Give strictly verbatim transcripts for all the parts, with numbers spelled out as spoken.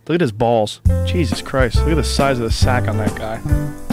Look at his balls. Jesus Christ. Look at the size of the sack on that guy.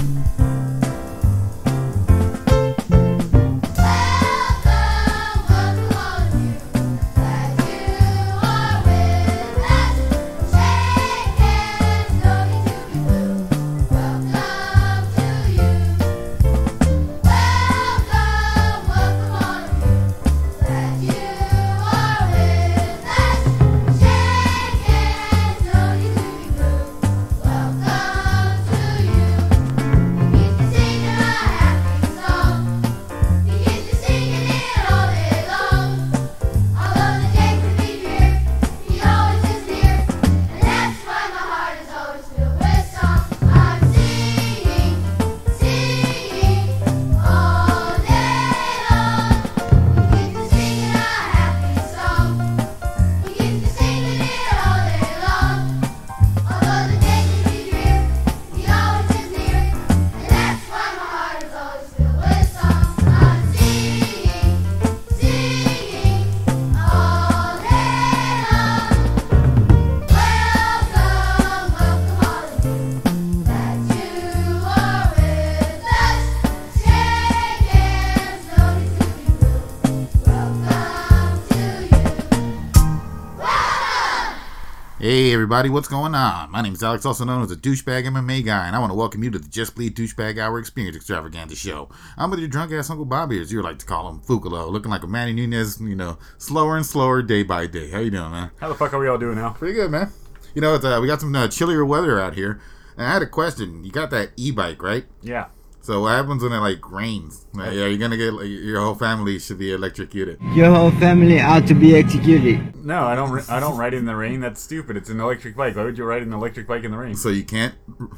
Hey everybody, what's going on? My name is Alex, also known as the Douchebag M M A Guy, and I want to welcome you to the Just Bleed Douchebag Hour Experience Extravaganza Show. I'm with your drunk-ass Uncle Bobby, as you like to call him, Fukalo, looking like a Manny Nunez, you know, slower and slower day by day. How you doing, man? How the fuck are we all doing now? Pretty good, man. You know, it's, uh, we got some uh, chillier weather out here, and I had a question. You got that e-bike, right? Yeah. So what happens when it, like, rains? Like, are you going to get, like, your whole family should be electrocuted? Your whole family ought to be executed. No, I don't I don't ride in the rain. That's stupid. It's an electric bike. Why would you ride an electric bike in the rain? So you can't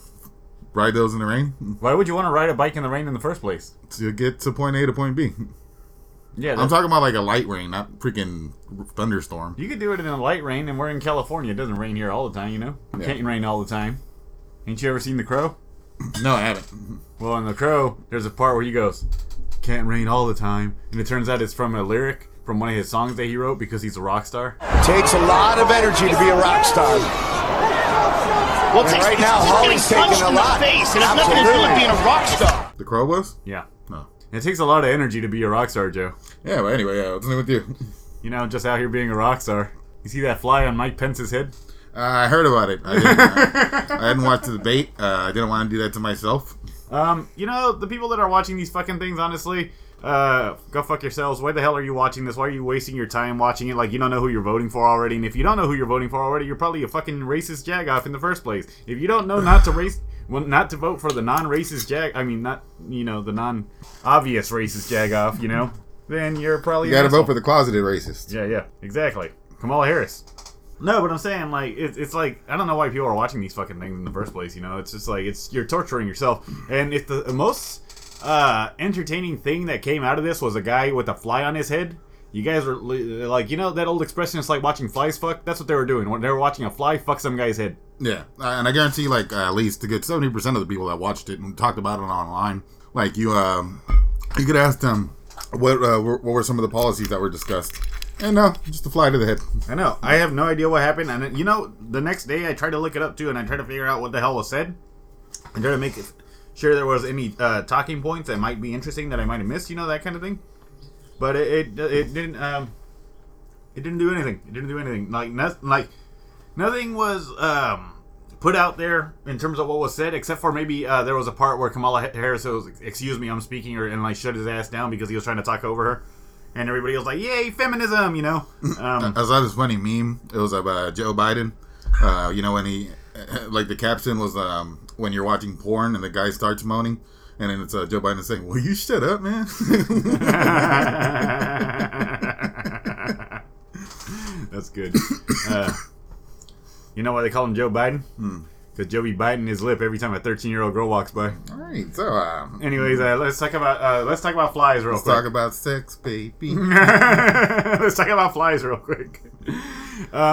ride those in the rain? Why would you want to ride a bike in the rain in the first place? To get to point A to point B. Yeah, I'm talking about like a light rain, not freaking thunderstorm. You could do it in a light rain, and we're in California. It doesn't rain here all the time, you know? It Yeah. can't rain all the time. Ain't you ever seen The Crow? No, I haven't. Well, in The Crow, there's a part where he goes, "Can't rain all the time." And it turns out it's from a lyric from one of his songs that he wrote because he's a rock star. Takes a lot of energy to be a rock star. Well, And it's, right it's now, just Holly's getting punched taking a in the lot. face. It has nothing to do with Absolutely. being a rock star. The Crow was? Yeah. No. It takes a lot of energy to be a rock star, Joe. Yeah, but anyway, yeah, what's new with you? You know, just out here being a rock star. You see that fly on Mike Pence's head? Uh, I heard about it. I didn't, uh, I hadn't watched the debate. Uh, I didn't want to do that to myself. Um, you know, the people that are watching these fucking things, honestly, uh, go fuck yourselves. Why the hell are you watching this? Why are you wasting your time watching it? Like, you don't know who you're voting for already. And if you don't know who you're voting for already, you're probably a fucking racist jagoff in the first place. If you don't know not to race, well, not to vote for the non-racist jag, I mean, not, you know, the non-obvious racist jagoff, you know, then you're probably You gotta an asshole. vote for the closeted racist. Yeah, yeah, exactly. Kamala Harris. No, but I'm saying, like, it's, it's like, I don't know why people are watching these fucking things in the first place, you know? It's just like, it's you're torturing yourself. And if the most uh, entertaining thing that came out of this was a guy with a fly on his head, you guys were, like, you know that old expression, it's like watching flies fuck? That's what they were doing. When they were watching a fly fuck some guy's head. Yeah, uh, and I guarantee, like, uh, at least a good seventy percent of the people that watched it and talked about it online, like, you, um, you could ask them what, uh, what were some of the policies that were discussed. And no, just a fly to the head. I know. I have no idea what happened. And, you know, the next day I tried to look it up, too, and I tried to figure out what the hell was said. And try to make it sure there was any uh, talking points that might be interesting that I might have missed, you know, that kind of thing. But it it, it didn't um it didn't do anything. It didn't do anything. Like nothing. Like nothing was um put out there in terms of what was said, except for maybe uh, there was a part where Kamala Harris was, "Excuse me, I'm speaking," or and like shut his ass down because he was trying to talk over her, and everybody was like, "Yay, feminism!" You know. Um, I saw this funny meme. It was of uh, Joe Biden. Uh, you know, when he, like, the caption was, um, when you're watching porn and the guy starts moaning, and then it's uh, Joe Biden saying, "Will you shut up, man?" That's good. Uh, you know why they call him Joe Biden? Because Joe be biting his lip every time a thirteen-year-old girl walks by. All right, so uh, Anyways, uh, let's talk about uh, let's talk about flies real let's quick. talk about sex, baby. Let's talk about flies real quick. Um,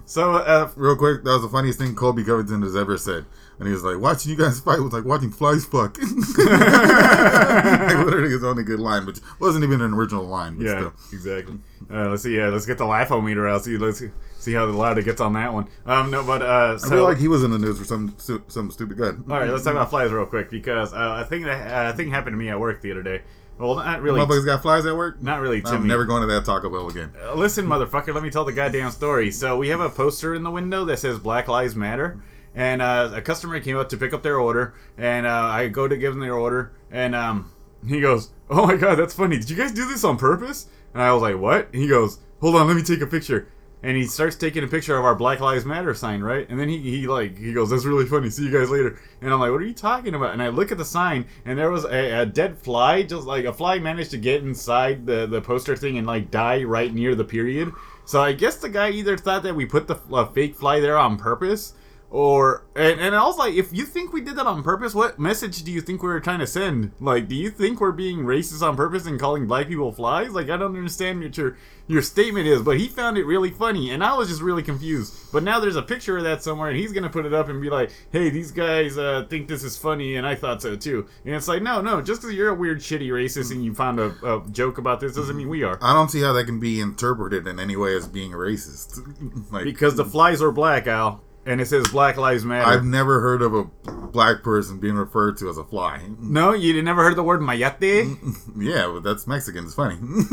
So, uh, Real quick, that was the funniest thing Colby Covington has ever said. And he was like, watching you guys fight was like watching flies fuck. Like, literally his only good line, which wasn't even an original line. But yeah, still. exactly. Uh, let's see. Yeah, let's get the laugh-o-meter out. See, let's see how loud it gets on that one. Um, no, but uh, so, I feel like he was in the news for some stu- some stupid good. all right, let's talk about flies real quick because uh, a thing that uh, a thing happened to me at work the other day. Well, not really. Motherfuckers got flies at work? Not really. To I'm me. never going to that Taco Bell again. Uh, listen, motherfucker, let me tell the goddamn story. So we have a poster in the window that says Black Lives Matter. And uh, a customer came up to pick up their order. And uh, I go to give them their order. And um, he goes, oh my god, that's funny. Did you guys do this on purpose? And I was like, what? And he goes, hold on, let me take a picture. And he starts taking a picture of our Black Lives Matter sign, right? And then he, he like, he goes, that's really funny. See you guys later. And I'm like, what are you talking about? And I look at the sign, and there was a, a dead fly. Just like a fly managed to get inside the, the poster thing and like die right near the period. So I guess the guy either thought that we put the uh, fake fly there on purpose, or and, and I was like, if you think we did that on purpose, what message do you think we were trying to send? Like, do you think we're being racist on purpose and calling black people flies? Like, I don't understand what your your statement is, but he found it really funny, and I was just really confused. But now there's a picture of that somewhere, and he's gonna put it up and be like, hey, these guys uh, think this is funny, and I thought so too. And it's like, no, no, just because you're a weird, shitty racist and you found a, a joke about this doesn't mean we are. I don't see how that can be interpreted in any way as being racist. Like, Because the flies are black, Al. And it says Black Lives Matter. I've never heard of a black person being referred to as a fly. No, you never heard the word mayate? Yeah, but that's Mexican. It's funny. And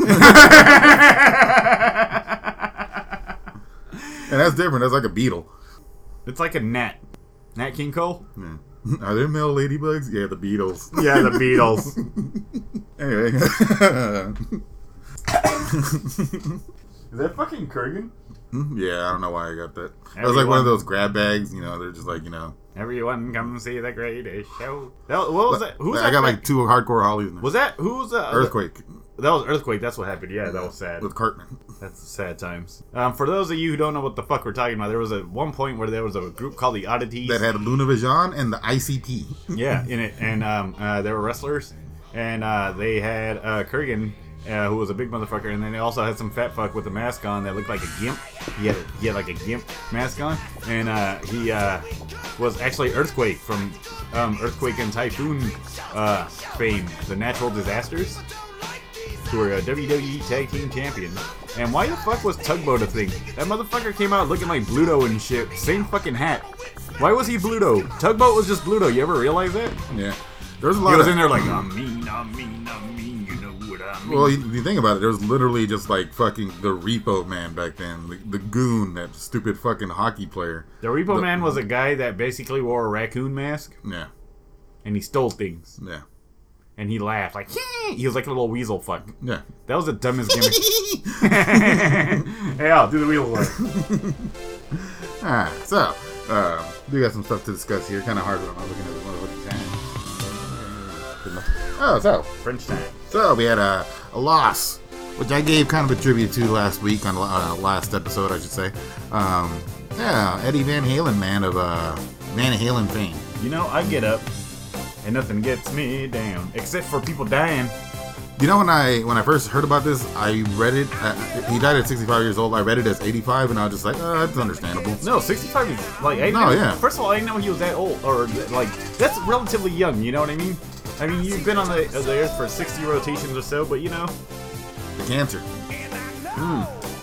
that's different. That's like a beetle. It's like a gnat. Nat King Cole? Yeah. Are there male ladybugs? Yeah, the beetles. Yeah, the Beatles. Anyway. Is that fucking Kurgan? Yeah, I don't know why I got that. That was like one of those grab bags, you know, they're just like, you know. Everyone come see the greatest show. That, what was that? Who was I that? got like two hardcore hollies now. Was that? Who was that? Earthquake. That was Earthquake. That's what happened. Yeah, that was sad. With Cartman. That's sad times. Um, for those of you who don't know what the fuck we're talking about, there was a one point where there was a group called the Oddities. That had Luna Vision and the I C P. Yeah, in it. And um, uh, they were wrestlers. And uh, they had uh, Kurgan, uh, who was a big motherfucker. And then they also had some fat fuck with a mask on that looked like a gimp. He had, he had like a gimp mask on. And uh, he uh, was actually Earthquake from um, Earthquake and Typhoon uh, fame. The Natural Disasters. Who were a W W E Tag Team Champion. And why the fuck was Tugboat a thing? That motherfucker came out looking like Bluto and shit. Same fucking hat. Why was he Bluto? Tugboat was just Bluto. You ever realize that? Yeah. There's a lot He was of, in there like, I'm mean, I'm mean, I'm mean, you know what I mean. Well, you, you think about it, there was literally just like fucking the Repo Man back then. The, the Goon, that stupid fucking hockey player. the Repo the- Man was a guy that basically wore a raccoon mask, Yeah. and he stole things. Yeah. And he laughed, like, he was like a little weasel fuck. Yeah. That was the dumbest gimmick. Hey, Al, do the wheel work. Ah, so, uh, we got some stuff to discuss here. Kind of hard, but I'm looking at the motherfucking time. Oh, so, French time. so we had a, a loss, which I gave kind of a tribute to last week on uh, last episode, I should say. Um, yeah, Eddie Van Halen, man of uh, Van Halen fame. You know, I get up, and nothing gets me down, except for people dying. You know, when I when I first heard about this, I read it. Uh, he died at sixty-five years old. I read it as eighty-five, and I was just like, oh, that's understandable. No, sixty-five is, like, I No, never, yeah. First of all, I didn't know he was that old, or, like, that's relatively young, you know what I mean? I mean, you've been on the, uh, the Earth for sixty rotations or so, but, you know. The cancer. Hmm.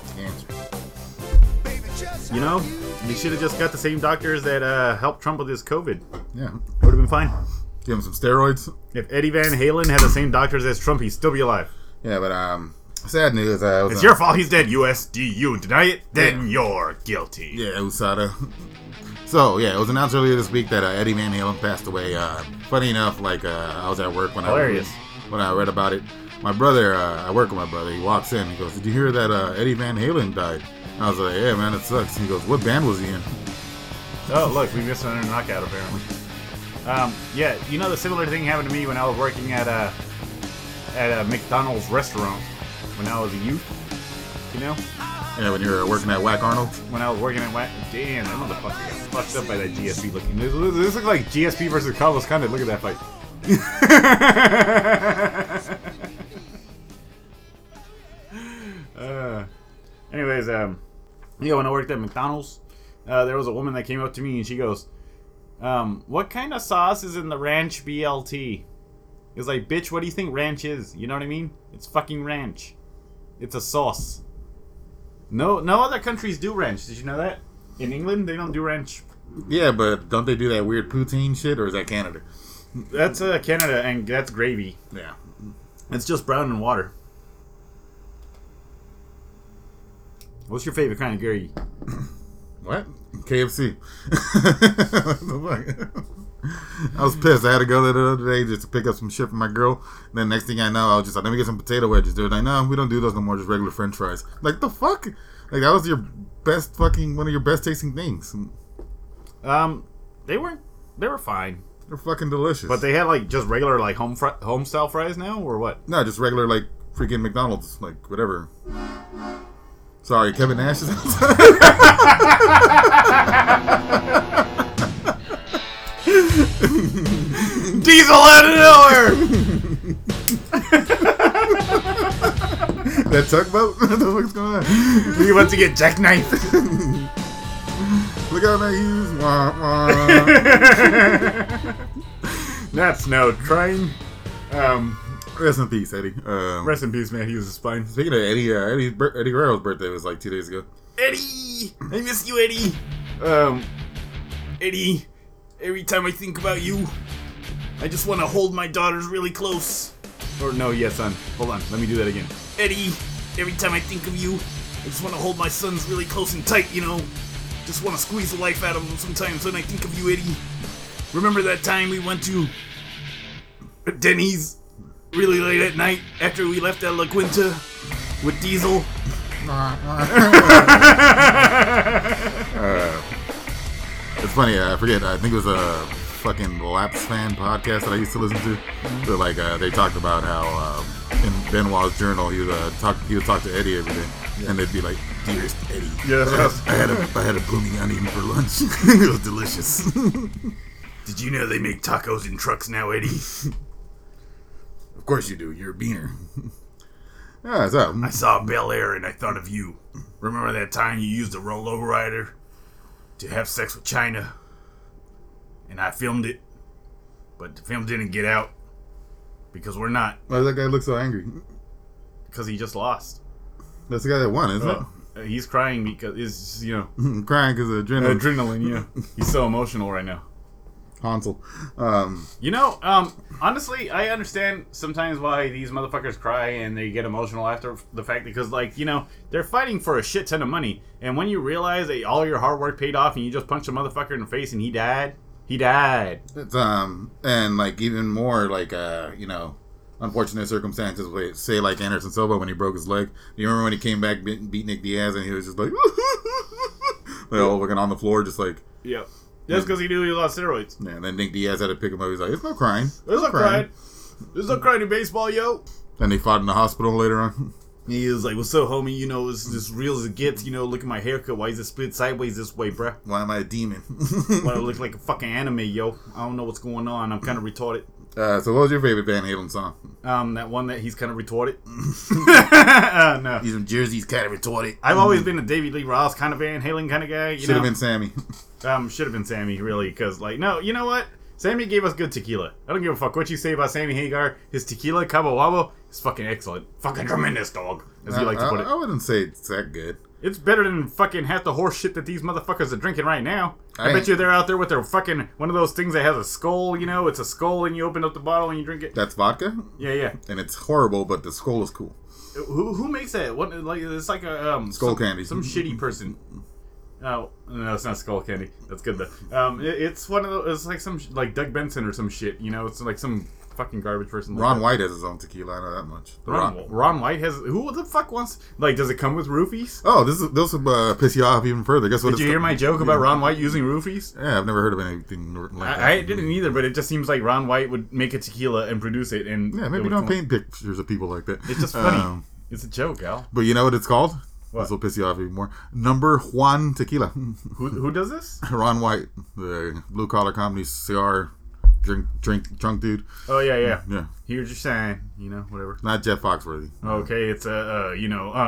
Cancer. You know, you should have just got the same doctors that uh, helped Trump with his COVID. Yeah. Would have been fine. Give him some steroids. If Eddie Van Halen had the same doctors as Trump, he'd still be alive. Yeah, but um, sad news. Uh, it was, It's uh, your fault he's dead, U S D. You deny it, then you're guilty. Yeah, U S A D A. So yeah, it was announced earlier this week that uh, Eddie Van Halen passed away. Uh, funny enough, like uh, I was at work when Hilarious. I when I read about it. My brother, uh, I work with my brother. He walks in. He goes, "Did you hear that uh, Eddie Van Halen died?" And I was like, "Yeah, man, it sucks." He goes, "What band was he in?" Oh, look, we missed another knockout, apparently. Um, yeah, you know the similar thing happened to me when I was working at a, at a McDonald's restaurant when I was a youth, you know? Yeah, when you were working at Whack Arnold. When I was working at Whack... Damn, that motherfucker got fucked up by that G S P looking... This, this looks like G S P versus Carlos Condit. Look at that fight. uh, anyways, um... Yeah, when I worked at McDonald's, uh, there was a woman that came up to me and she goes, um, what kind of sauce is in the ranch B L T? It's like, bitch, what do you think ranch is? You know what I mean? It's fucking ranch. It's a sauce. No, no other countries do ranch. Did you know that? In England, they don't do ranch. Yeah, but don't they do that weird poutine shit, or is that Canada? That's uh, Canada, and that's gravy. Yeah. It's just brown and water. What's your favorite kind of gravy? What? K F C. What the fuck? I was pissed. I had to go there the other day just to pick up some shit for my girl. And then next thing I know, I was just like, let me get some potato wedges. They're like, no, we don't do those no more, just regular french fries. Like, the fuck? Like, that was your best fucking, one of your best tasting things. Um, they weren't, they were fine. They're fucking delicious. But they had, like, just regular, like, home fr- home style fries now, or what? No, just regular, like, freaking McDonald's, like, whatever. Sorry, Kevin Nash is outside. Diesel out of nowhere! That tugboat? What the fuck's going on? He went to get jackknifed. Look out, that use. Wah, wah. That's no train. Um, Rest in peace, Eddie. Um, rest in peace, man. He was a spine. Speaking of Eddie, uh, Eddie, Eddie Guerrero's birthday was like two days ago. Eddie! I miss you, Eddie. Um, Eddie, every time I think about you, I just want to hold my daughters really close. Or no, yeah, son. Hold on. Let me do that again. Eddie, every time I think of you, I just want to hold my sons really close and tight, you know? Just want to squeeze the life out of them sometimes when I think of you, Eddie. Remember that time we went to Denny's really late at night after we left at La Quinta with Diesel? uh, it's funny, uh, I forget, I think it was a fucking Laps fan podcast that I used to listen to. But like, uh, they talked about how uh, in Benoit's journal, he would uh, talk, he would talk to Eddie every day, yeah. And they'd be like, "Dearest Eddie, yes. I had a, I had a blooming onion for lunch. It was delicious." Did you know they make tacos in trucks now, Eddie? Of course you do. You're a beaner. Yeah, so I saw Bel Air and I thought of you. Remember that time you used a Rollo rider to have sex with China? And I filmed it, but the film didn't get out because we're not. Why does that guy look so angry? Because he just lost. That's the guy that won, isn't oh, it? He's crying because it's, you know, crying because of adrenaline. Adrenaline, yeah. He's so emotional right now. Hansel. Um, you know, um, honestly, I understand sometimes why these motherfuckers cry and they get emotional after the fact because, like, you know, they're fighting for a shit ton of money. And when you realize that all your hard work paid off and you just punched a motherfucker in the face and he died, he died. It's, um, and, like, even more, like, uh, you know, unfortunate circumstances with, say, like Anderson Silva when he broke his leg. You remember when he came back, beat, beat Nick Diaz, and he was just like, they're all looking on the floor, just like, yep. Just because he knew he lost steroids. Yeah, and then Nick Diaz had to pick him up. He's like, "There's no crying. There's no crying. There's no crying in baseball, yo." Then they fought in the hospital later on. He was like, "What's up, homie? You know, it's as real as it gets. You know, look at my haircut. Why is it split sideways this way, bruh? Why am I a demon? Why do I look like a fucking anime, yo? I don't know what's going on. I'm kind of retarded." Uh, so what was your favorite Van Halen song? Um, that one that he's kind of retarded. uh, no. He's from Jersey. He's kind of retarded. I've always been a David Lee Roth kind of Van Halen kind of guy. You should have been Sammy. Um, should have been Sammy, really, because, like, no, you know what? Sammy gave us good tequila. I don't give a fuck what you say about Sammy Hagar. His tequila, Cabo Wabo, is fucking excellent. Fucking tremendous, dog, as you like to put it. I wouldn't say it's that good. It's better than fucking half the horse shit that these motherfuckers are drinking right now. I, I bet you they're out there with their fucking, one of those things that has a skull, you know? It's a skull and you open up the bottle and you drink it. That's vodka? Yeah, yeah. And it's horrible, but the skull is cool. Who who makes that? What, like, it's like a, um... Skull some, candy. Some shitty person. Oh, no, it's not skull candy. That's good, though. Um, it, it's one of those, it's like some, like Doug Benson or some shit, you know? It's like some fucking garbage person. Like Ron that. White has his own tequila, I know that much. The Ron, Ron. Ron White has, who the fuck wants, like, does it come with roofies? Oh, this is, this will uh, piss you off even further. Guess what? Did you hear my joke about Ron White using roofies? Yeah, I've never heard of anything like that. I, I didn't either, but it just seems like Ron White would make a tequila and produce it. And yeah, maybe don't paint pictures of people like that. It's just funny. Um, it's a joke, Al. But you know what it's called? What? This will piss you off even more. Number Juan Tequila. Who who does this? Ron White, the blue collar comedy cigar drink drink drunk dude. Oh yeah, yeah, yeah. Here's your sign, you know, whatever. Not Jeff Foxworthy. Okay, it's a uh, you know um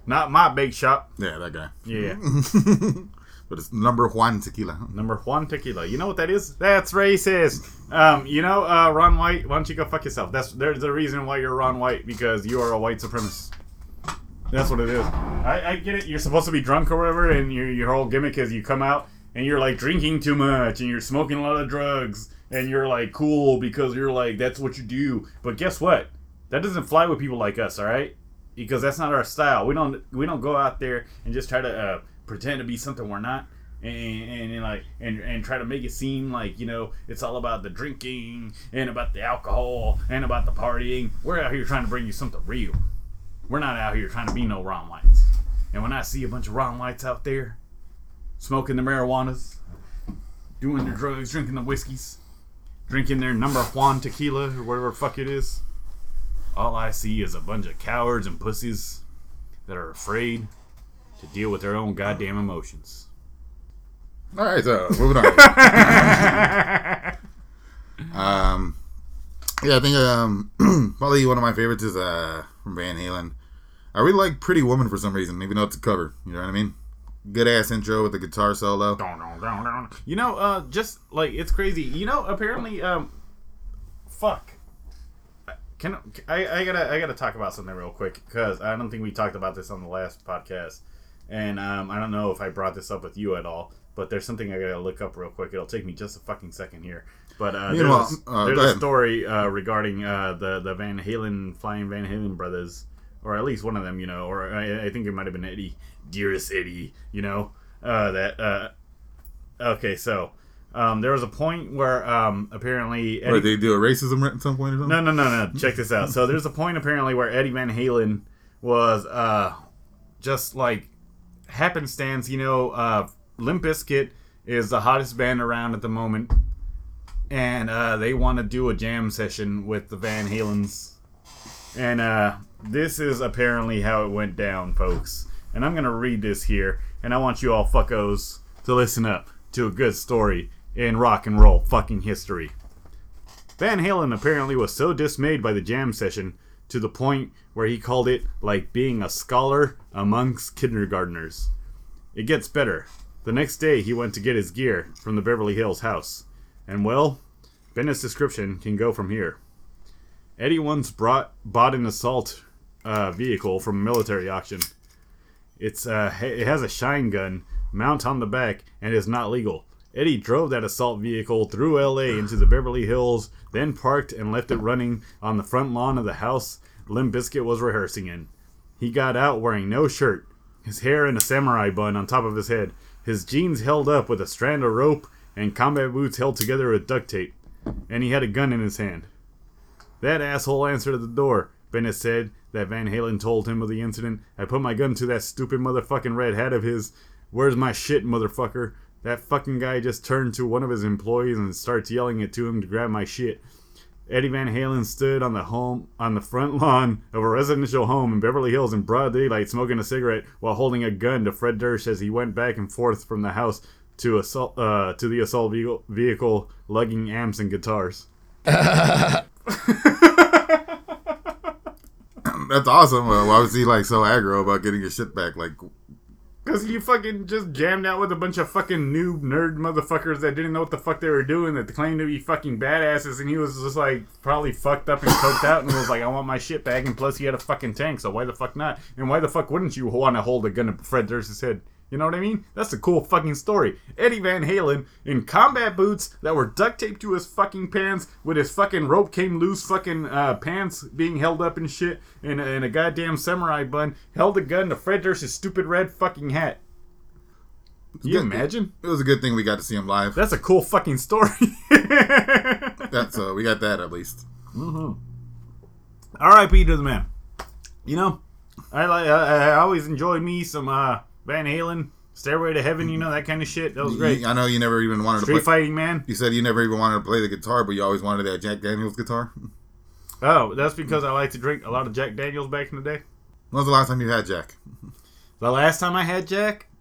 Not my big shop. Yeah, that guy. Yeah. But it's number Juan tequila. Number one tequila. You know what that is? That's racist. Um, you know, uh, Ron White, why don't you go fuck yourself? That's There's a reason why you're Ron White, because you are a white supremacist. That's what it is. I, I get it. You're supposed to be drunk or whatever, and your your whole gimmick is you come out and you're like drinking too much and you're smoking a lot of drugs and you're like cool because you're like, that's what you do. But guess what? That doesn't fly with people like us, all right? Because that's not our style. We don't we don't go out there and just try to uh, pretend to be something we're not, and, and, and like and, and try to make it seem like, you know, it's all about the drinking and about the alcohol and about the partying. We're out here trying to bring you something real. We're not out here trying to be no Ron Whites. And when I see a bunch of Ron Whites out there smoking the marijuanas, doing their drugs, drinking the whiskeys, drinking their number Juan tequila or whatever the fuck it is, all I see is a bunch of cowards and pussies that are afraid to deal with their own goddamn emotions. All right, so moving on. um, yeah, I think um, probably one of my favorites is uh from Van Halen. I really like Pretty Woman for some reason, even though it's a cover. You know what I mean? Good ass intro with the guitar solo. You know, uh, just like it's crazy. You know, apparently, um, fuck. Can I? I gotta. I gotta talk about something real quick because I don't think we talked about this on the last podcast, and um, I don't know if I brought this up with you at all. But there's something I gotta look up real quick. It'll take me just a fucking second here. But uh, there's, Meanwhile, a, uh, there's go a ahead. story uh, regarding uh, the the Van Halen Flying Van Halen brothers, or at least one of them. You know, or I, I think it might have been Eddie, dearest Eddie. You know, uh, that. Uh, okay, so. Um, there was a point where um, apparently Eddie... Wait, they do a racism at some point or something? No, no, no, no. Check this out. So there's a point apparently where Eddie Van Halen was uh, just like happenstance. You know, uh, Limp Bizkit is the hottest band around at the moment, and uh, they want to do a jam session with the Van Halens. And uh, this is apparently how it went down, folks. And I'm gonna read this here, and I want you all fuckos to listen up to a good story in rock and roll fucking history. Van Halen apparently was so dismayed by the jam session to the point where he called it like being a scholar amongst kindergartners. It gets better. The next day he went to get his gear from the Beverly Hills house. And well, Bennett's description can go from here. Eddie once brought bought an assault uh, vehicle from a military auction. It's uh, it has a shine gun mount on the back and is not legal. Eddie drove that assault vehicle through L A into the Beverly Hills, then parked and left it running on the front lawn of the house Limp Bizkit was rehearsing in. He got out wearing no shirt, his hair in a samurai bun on top of his head, his jeans held up with a strand of rope, and combat boots held together with duct tape, and he had a gun in his hand. That asshole answered the door, Bennett said that Van Halen told him of the incident. I put my gun to that stupid motherfucking red hat of his. Where's my shit, motherfucker? That fucking guy just turned to one of his employees and starts yelling it to him to grab my shit. Eddie Van Halen stood on the home on the front lawn of a residential home in Beverly Hills in broad daylight, smoking a cigarette while holding a gun to Fred Durst as he went back and forth from the house to assault uh, to the assault vehicle, vehicle, lugging amps and guitars. That's awesome. Well, why was he like so aggro about getting his shit back? Like, because you fucking just jammed out with a bunch of fucking noob nerd motherfuckers that didn't know what the fuck they were doing, that claimed to be fucking badasses, and he was just like probably fucked up and coked out and was like, I want my shit back, and plus he had a fucking tank, so why the fuck not? And why the fuck wouldn't you want to hold a gun to Fred Durst's head? You know what I mean? That's a cool fucking story. Eddie Van Halen in combat boots that were duct taped to his fucking pants, with his fucking rope came loose fucking uh, pants being held up and shit, and, and a goddamn samurai bun, held a gun to Fred Durst's stupid red fucking hat. Can you imagine? It was a good thing we got to see him live. That's a cool fucking story. That's uh, we got that at least. Mm-hmm. R I P to the man. You know, I like. I, I always enjoyed me some uh, Van Halen, Stairway to Heaven. You know, that kind of shit. That was great. I know you never even wanted Street to play. Fighting Man. You said you never even wanted to play the guitar, but you always wanted that Jack Daniels guitar. Oh, that's because I like to drink a lot of Jack Daniels back in the day. When was the last time you had Jack? The last time I had Jack,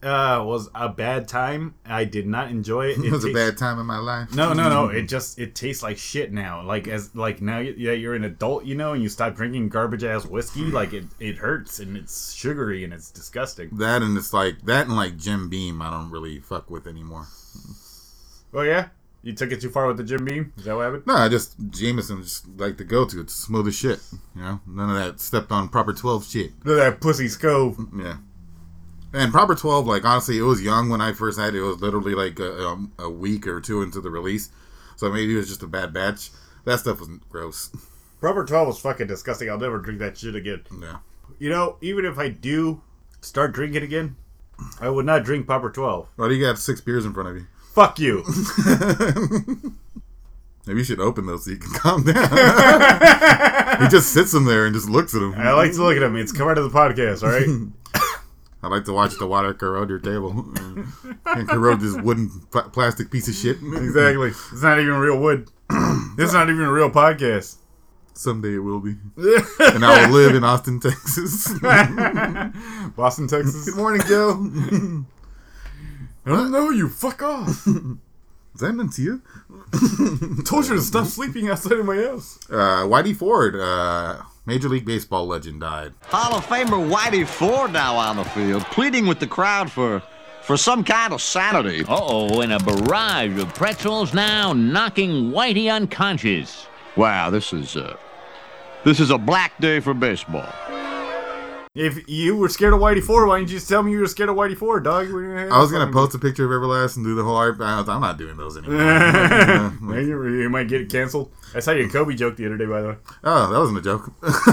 uh, was a bad time. I did not enjoy it. It was ta- a bad time in my life. No, no, no. It just it tastes like shit now. Like as like now that yeah, you're an adult, you know, and you stop drinking garbage ass whiskey. Like it, it hurts and it's sugary and it's disgusting. That and it's like that and like Jim Beam. I don't really fuck with anymore. Oh yeah, you took it too far with the Jim Beam. Is that what happened? No, I just Jameson just like the go to. It's smooth as shit. You know, none of that stepped on proper twelve shit. Look at that pussy scove. Yeah. And Proper twelve, like, honestly, it was young when I first had it. It was literally, like, a, um, a week or two into the release. So maybe it was just a bad batch. That stuff was gross. Proper twelve was fucking disgusting. I'll never drink that shit again. Yeah. You know, even if I do start drinking again, I would not drink Proper twelve. Well, you got six beers in front of you. Fuck you. Maybe you should open those so you can calm down. He just sits in there and just looks at them. I like to look at him. It's covered to the podcast, all right? I like to watch the water corrode your table and corrode this wooden pl- plastic piece of shit. Exactly. It's not even real wood. It's not even a real podcast. Someday it will be. And I will live in Austin, Texas. Boston, Texas. Good morning, Joe. I don't know you. Fuck off. Is that Mencia? Told you to stop sleeping outside of my house. Uh, Whitey Ford, uh, Major League Baseball legend, died. Hall of Famer Whitey Ford now on the field, pleading with the crowd for for some kind of sanity. Uh-oh, and a barrage of pretzels now knocking Whitey unconscious. Wow, this is uh, this is a black day for baseball. If you were scared of Whitey Ford, why didn't you just tell me you were scared of Whitey Ford, dog? I was gonna post a picture of Everlast and do the whole art. I'm not doing those anymore. you, you might get it canceled. I saw your Kobe joke the other day, by the way. Oh, that wasn't a joke.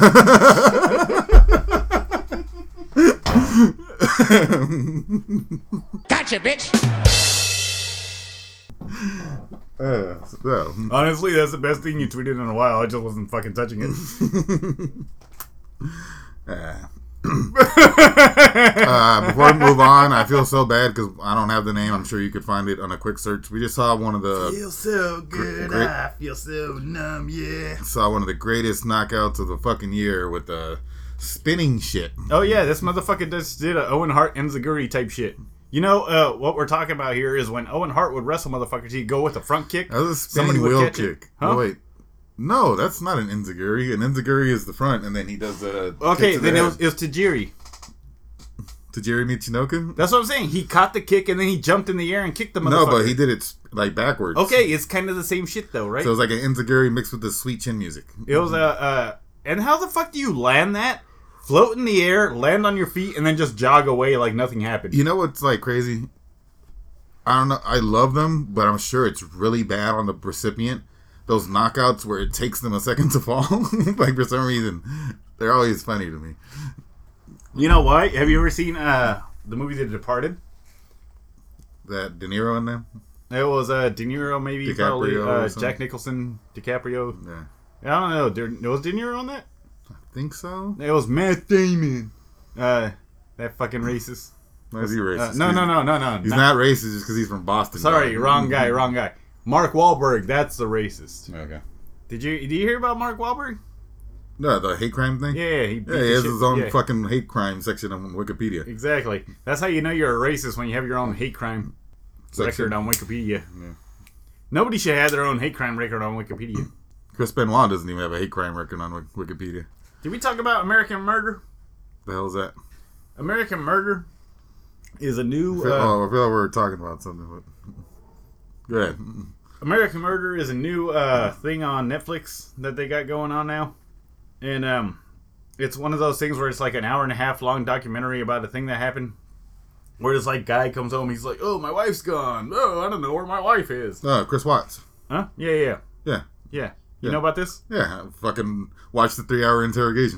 Gotcha, bitch! Uh, so. Honestly, that's the best thing you tweeted in a while. I just wasn't fucking touching it. uh. uh, before we move on, I feel so bad because I don't have the name. I'm sure you could find it on a quick search. We just saw one of the Feel so good, great, I feel so numb, yeah. Saw one of the greatest knockouts of the fucking year with the spinning shit. Oh yeah, this motherfucker just did a Owen Hart Enziguri type shit. You know, uh, what we're talking about here is when Owen Hart would wrestle motherfuckers, he'd go with a front kick. That was a spinning would wheel catch it. kick. Huh? Oh, wait. No, that's not an Enziguri. An Enziguri is the front, and then he does the. Okay, kick to then the it was, it was Tajiri. Tajiri Michinoku? That's what I'm saying. He caught the kick and then he jumped in the air and kicked the motherfucker. No, but he did it like backwards. Okay, it's kind of the same shit though, right? So it was like an Enziguri mixed with the sweet chin music. It was a. Uh, and how the fuck do you land that? Float in the air, land on your feet, and then just jog away like nothing happened. You know what's like crazy? I don't know. I love them, but I'm sure it's really bad on the recipient. Those knockouts where it takes them a second to fall. Like for some reason, they're always funny to me. You know why? Have you ever seen uh, the movie The Departed? That De Niro in them? It was uh, De Niro, maybe DiCaprio probably or uh, something? Jack Nicholson, DiCaprio. Yeah. I don't know. De- was De Niro on that? I think so. It was Matt Damon. Uh, that fucking racist. Why is he racist? Uh, no, no, no, no, no. He's not, not racist just because he's from Boston. Sorry, dog. wrong guy, wrong guy. Mark Wahlberg, that's the racist. Okay. Did you did you hear about Mark Wahlberg? No, the hate crime thing? Yeah, he, Yeah, he has shit- his own yeah. fucking hate crime section on Wikipedia. Exactly. That's how you know you're a racist, when you have your own hate crime Section. record on Wikipedia. Yeah. Nobody should have their own hate crime record on Wikipedia. Chris Benoit doesn't even have a hate crime record on Wik- Wikipedia. Did we talk about American Murder? The hell is that? American Murder is a new. I feel, Uh, oh, I feel like we were talking about something. But... Go ahead. American Murder is a new uh, thing on Netflix that they got going on now, and um, it's one of those things where it's like an hour and a half long documentary about a thing that happened. Where this like guy comes home, he's like, "Oh, my wife's gone. Oh, I don't know where my wife is." No, Chris Watts. Huh? Yeah, yeah, Yeah. yeah. You Yeah. know about this? Yeah, I fucking watch the three hour interrogation.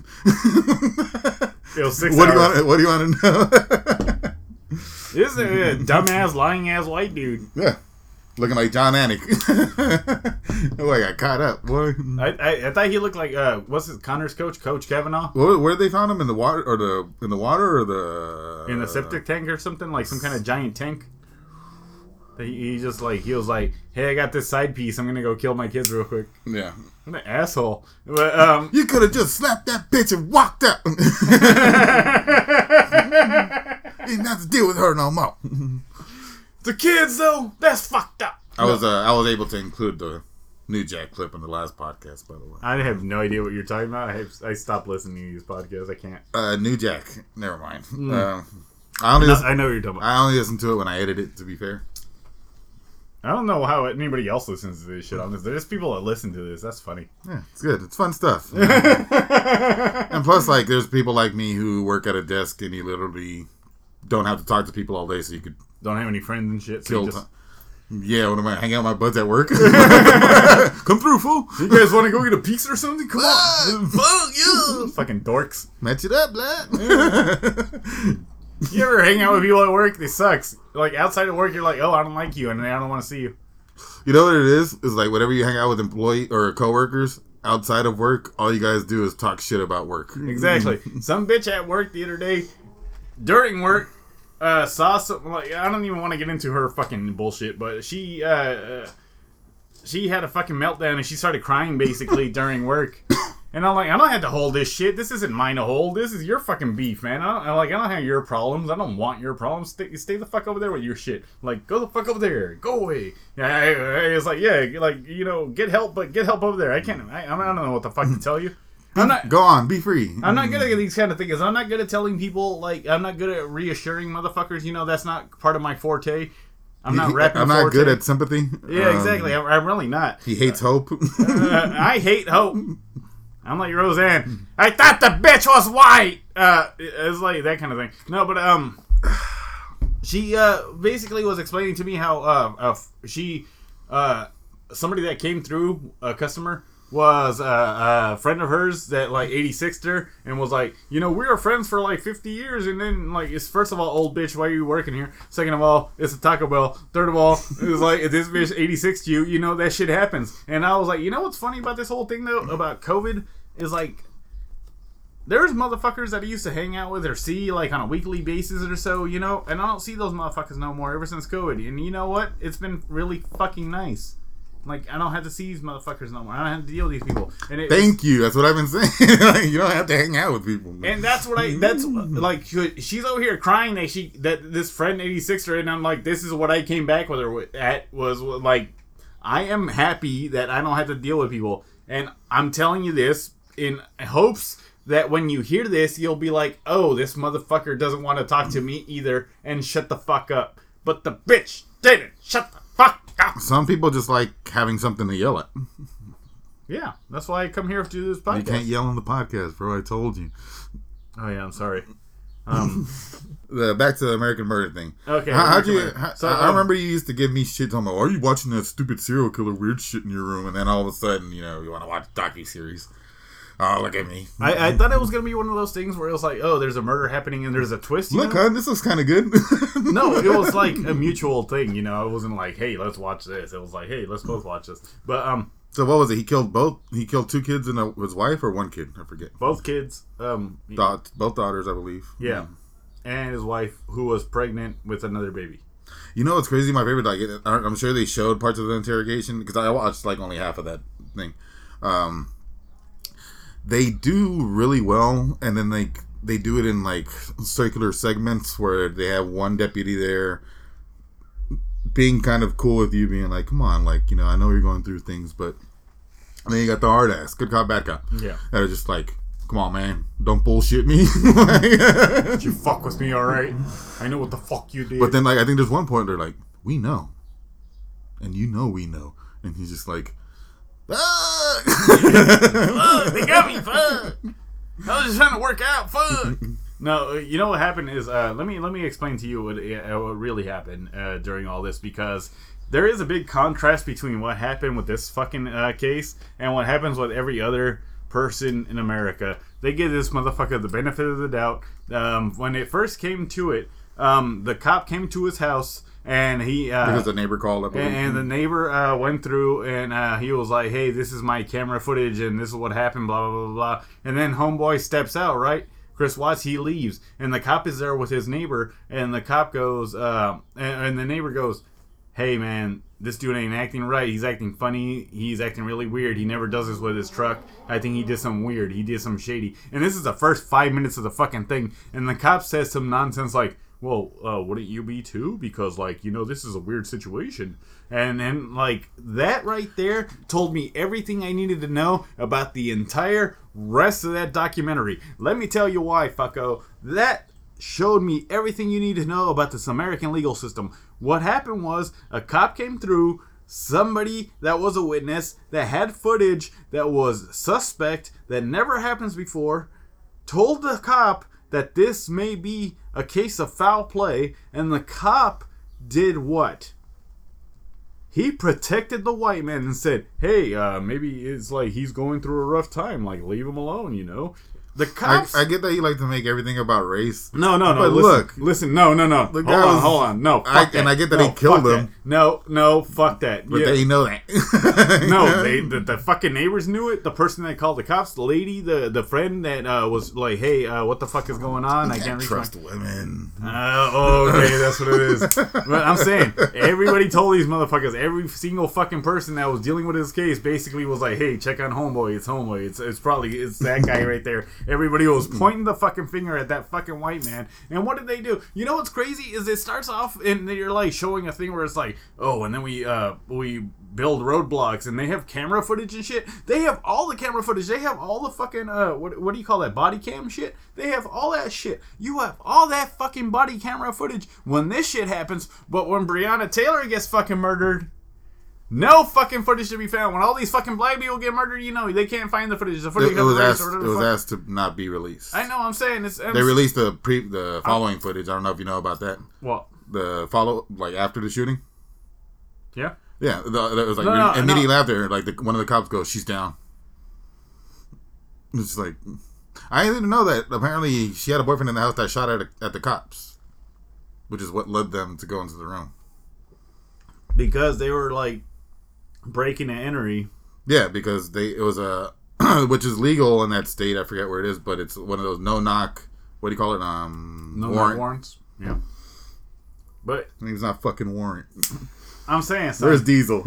It was six what do you hours. want? What do you want to know? This is a dumbass, lying ass white dude. Yeah, looking like John Anik. Oh, I got caught up. What? I, I I thought he looked like uh, what's his Connor's coach, Coach Kavanaugh, Where, where they found him in the water or the in the water or the in the septic tank or something, like some kind of giant tank. He, he just like he was like, "Hey, I got this side piece. I'm gonna go kill my kids real quick." Yeah, What an asshole! But um, you could have just slapped that bitch and walked out. You didn't have to deal with her no more. The kids, though, that's fucked up. I was uh, I was able to include the New Jack clip in the last podcast, by the way. I have no idea what you're talking about. I, have, I stopped listening to these podcasts. I can't. Uh, New Jack. Never mind. Mm. Uh, I only No, listen, I know what you're talking about. I only listen to it when I edit it, to be fair. I don't know how anybody else listens to this shit on this. There's people that listen to this. That's funny. Yeah, it's good. It's fun stuff. And plus, like, there's people like me who work at a desk and you literally don't have to talk to people all day, so you could Don't have any friends and shit. So kill you just, time. Yeah, what am I hanging out with my buds at work? Come through, fool. you guys want to go get a pizza or something? Come on. Fuck you. Fucking dorks. Match it up, lad. You ever hang out with people at work? They sucks. Like, outside of work, you're like, oh, I don't like you, and I don't want to see you. You know what it is? Is like whenever you hang out with employee or coworkers outside of work, all you guys do is talk shit about work. Exactly. Some bitch at work the other day, during work, uh, saw some, like, I don't even want to get into her fucking bullshit, but she, uh, uh, she had a fucking meltdown and she started crying basically during work. And I'm like, I don't have to hold this shit. This isn't mine to hold. This is your fucking beef, man. I don't, I'm like, I don't have your problems. I don't want your problems. Stay, stay the fuck over there with your shit. Like, go the fuck over there. Go away. Yeah, I, I, it's like, yeah, like, you know, get help, but get help over there. I can't. I, I don't know what the fuck to tell you. I'm not. Go on, be free. I'm not good at these kind of things. I'm not good at telling people. Like, I'm not good at reassuring motherfuckers. You know, that's not part of my forte. I'm not rapping. I'm not forte. good at sympathy. Yeah, Um, exactly. I'm, I'm really not. He hates hope. Uh, I hate hope. I'm like Roseanne. I thought the bitch was white. Uh, it's like that kind of thing. No, but um, she uh basically was explaining to me how uh, uh she uh somebody that came through, a customer, was uh, a friend of hers that like eighty-sixed her and was like, you know, we were friends for like fifty years, and then like, it's first of all, old bitch, why are you working here? Second of all, it's a Taco Bell. Third of all, it was like, if this bitch eighty-sixed you, you know, that shit happens. And I was like, you know what's funny about this whole thing though, about COVID, is like, there's motherfuckers that I used to hang out with or see like on a weekly basis or so, you know, and I don't see those motherfuckers no more ever since COVID. And you know what? It's been really fucking nice. Like, I don't have to see these motherfuckers no more. I don't have to deal with these people. And it, Thank you. That's what I've been saying. Like, you don't have to hang out with people. And that's what I. That's like, she's over here crying that she that this friend eighty-six her, and I'm like, this is what I came back with her with, at was like, I am happy that I don't have to deal with people, and I'm telling you this in hopes that when you hear this, you'll be like, oh, this motherfucker doesn't want to talk to me either, and shut the fuck up. But the bitch didn't shut the fuck up. Some people just like having something to yell at. Yeah, that's why I come here to do this podcast. You can't yell on the podcast, bro. I told you. Oh yeah, I'm sorry. Um, the, back to the American Murder thing. Okay. How, how'd you? Murder. How, So, I um, remember you used to give me shit on, like, are you watching that stupid serial killer weird shit in your room? And then all of a sudden, you know, you want to watch docuseries. Oh, look at me. I, I thought it was going to be one of those things where it was like, oh, there's a murder happening and there's a twist. You Look, know? hon, this looks kind of good. No, it was like a mutual thing, you know. It wasn't like, hey, let's watch this. It was like, hey, let's both watch this. But um, So what was it? He killed both. He killed two kids and a, his wife, or one kid? I forget. both kids, um, Da- both daughters, I believe. yeah, and his wife who was pregnant with another baby. You know what's crazy? My favorite, like, I'm sure they showed parts of the interrogation because I watched like only half of that thing. Um, they do really well, and then they they do it in like circular segments where they have one deputy there being kind of cool with you, being like, "Come on, like, you know, I know you're going through things, but." And then you got the hard ass, good cop, bad cop. Yeah, that are just like, "Come on, man, don't bullshit me." you fuck with me, all right? I know what the fuck you did. But then, like, I think there's one point they're like, "We know, and you know we know," and he's just like, "Fuck, fuck, they got me, fuck. I was just trying to work out, fuck." No, you know what happened is, uh, let me let me explain to you what, uh, what really happened uh, during all this, because there is a big contrast between what happened with this fucking uh, case and what happens with every other person in America. They give this motherfucker the benefit of the doubt. Um, when it first came to it, um, the cop came to his house and he uh, because the neighbor called up, and, and the neighbor uh, went through and uh, he was like, "Hey, this is my camera footage and this is what happened." Blah blah blah blah. And then homeboy steps out, right? Chris Watts, he leaves, and the cop is there with his neighbor, and the cop goes, uh, and, and the neighbor goes, "Hey man, this dude ain't acting right. He's acting funny. He's acting really weird. He never does this with his truck. I think he did some weird. He did some shady." And this is the first five minutes of the fucking thing. And the cop says some nonsense like, well, uh, wouldn't you be too? Because, like, you know, this is a weird situation. And then, like, that right there told me everything I needed to know about the entire rest of that documentary. Let me tell you why, fucko. That showed me everything you need to know about this American legal system. What happened was a cop came through, somebody that was a witness, that had footage that was suspect, that never happens before, told the cop that this may be a case of foul play, and the cop did what? He protected the white man and said, hey, uh, maybe it's like he's going through a rough time, like, leave him alone, you know? The cops... I, I get that you like to make everything about race. No, no, no. But listen, look. Listen, no, no, no. The Hold guy on, was- hold on. No, fuck I- that. and I get that no, he killed fuck him. that. No, no, fuck that. But Yeah. they know that. No, they the, the fucking neighbors knew it. The person that called the cops, the lady, the the friend that uh, was like, "Hey, uh, what the fuck is going on? I can't reach trust my." women. Uh, oh, okay, that's what it is. But I'm saying, everybody told these motherfuckers. Every single fucking person that was dealing with this case basically was like, "Hey, check on homeboy. It's homeboy. It's it's probably it's that guy right there." Everybody was pointing the fucking finger at that fucking white man. And what did they do? You know what's crazy is it starts off and they're like showing a thing where it's like, oh, and then we uh we build roadblocks and they have camera footage and shit. They have all the camera footage. They have all the fucking uh what what do you call that, body cam shit? They have all that shit. You have all that fucking body camera footage when this shit happens. But when Breonna Taylor gets fucking murdered, no fucking footage to be found. When all these fucking black people get murdered, you know, they can't find the footage. The footage It, it was got erased asked. or It whatever the was fuck. asked to not be released. I know. I'm saying it's. They released the pre the following footage. I don't know if you know about that. What? The follow like after the shooting. Yeah. Yeah, the, it was like No, no, immediately no. after, like the, one of the cops goes, "She's down." It's like I didn't know that. Apparently, she had a boyfriend in the house that shot at at the cops, which is what led them to go into the room. Because they were like breaking and entering. Yeah, because they it was a which is legal in that state. I forget where it is, but it's one of those no knock. What do you call it? Um, No warrant. warrants. Yeah. But I mean, it's not fucking warrant. I'm saying, son, Where's Diesel?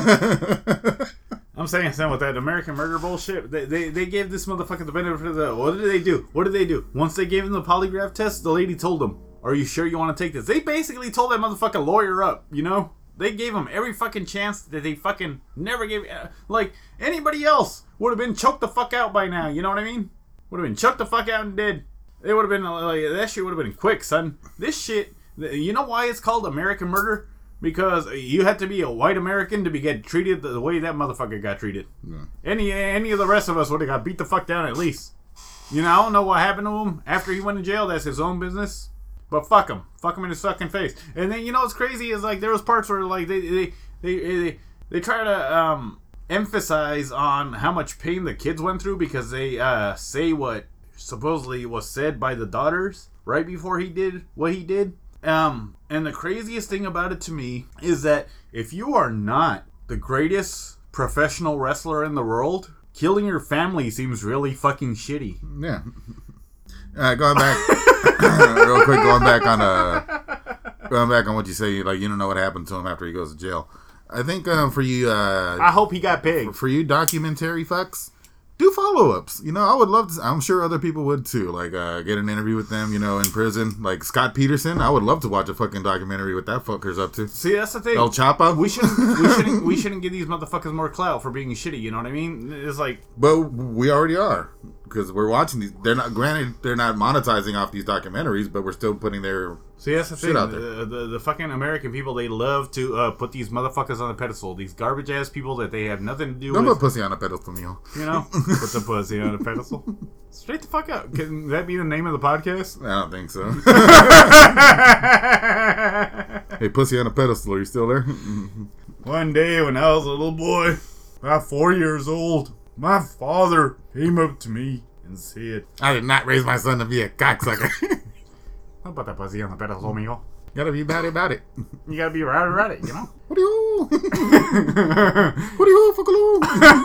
I'm saying, son, with that American murder bullshit, they, they they gave this motherfucker the benefit of the. What did they do? What did they do? Once they gave him the polygraph test, the lady told him, "Are you sure you want to take this?" They basically told that motherfucker lawyer up. You know, they gave him every fucking chance that they fucking never gave. Uh, like anybody else would have been choked the fuck out by now. You know what I mean? Would have been choked the fuck out and dead. They would have been like that. Shit would have been quick, son. This shit. You know why it's called American murder? Because you had to be a white American to be get treated the way that motherfucker got treated. Yeah. Any any of the rest of us would have got beat the fuck down at least. You know, I don't know what happened to him after he went to jail. That's his own business. But fuck him. Fuck him in his fucking face. And then, you know what's crazy is, like, there was parts where, like, they they they they, they try to um, emphasize on how much pain the kids went through because they uh, say what supposedly was said by the daughters right before he did what he did. Um, and the craziest thing about it to me is that if you are not the greatest professional wrestler in the world, killing your family seems really fucking shitty. Yeah. Uh, going back, real quick, going back on uh, going back on what you say, like you don't know what happened to him after he goes to jail. I think um, for you, uh, I hope he got paid. For, for you, documentary fucks. Do follow-ups. You know, I would love to. I'm sure other people would too. Like, uh, get an interview with them. You know, in prison. Like Scott Peterson. I would love to watch a fucking documentary what that fucker's up to. See, that's the thing. El Chapo. We shouldn't. We shouldn't. We shouldn't give these motherfuckers more clout for being shitty. You know what I mean? It's like. But we already are because we're watching these. They're not. Granted, they're not monetizing off these documentaries, but we're still putting their. See, that's the shit thing. out there. The, the, the fucking American people, they love to uh, put these motherfuckers on a pedestal. These garbage ass people that they have nothing to do Don't with. put pussy on a pedestal, Neil. You know, put the pussy on a pedestal. Straight the fuck up. Can that be the name of the podcast? I don't think so. Hey, pussy on a pedestal, are you still there? One day when I was a little boy, about four years old, my father came up to me and said, I did not raise my son to be a cocksucker. How about that pussy on the pedestal, amigo? You gotta be about it, about it. You gotta be right about it, you know? What do you? What do you, fuckaloo?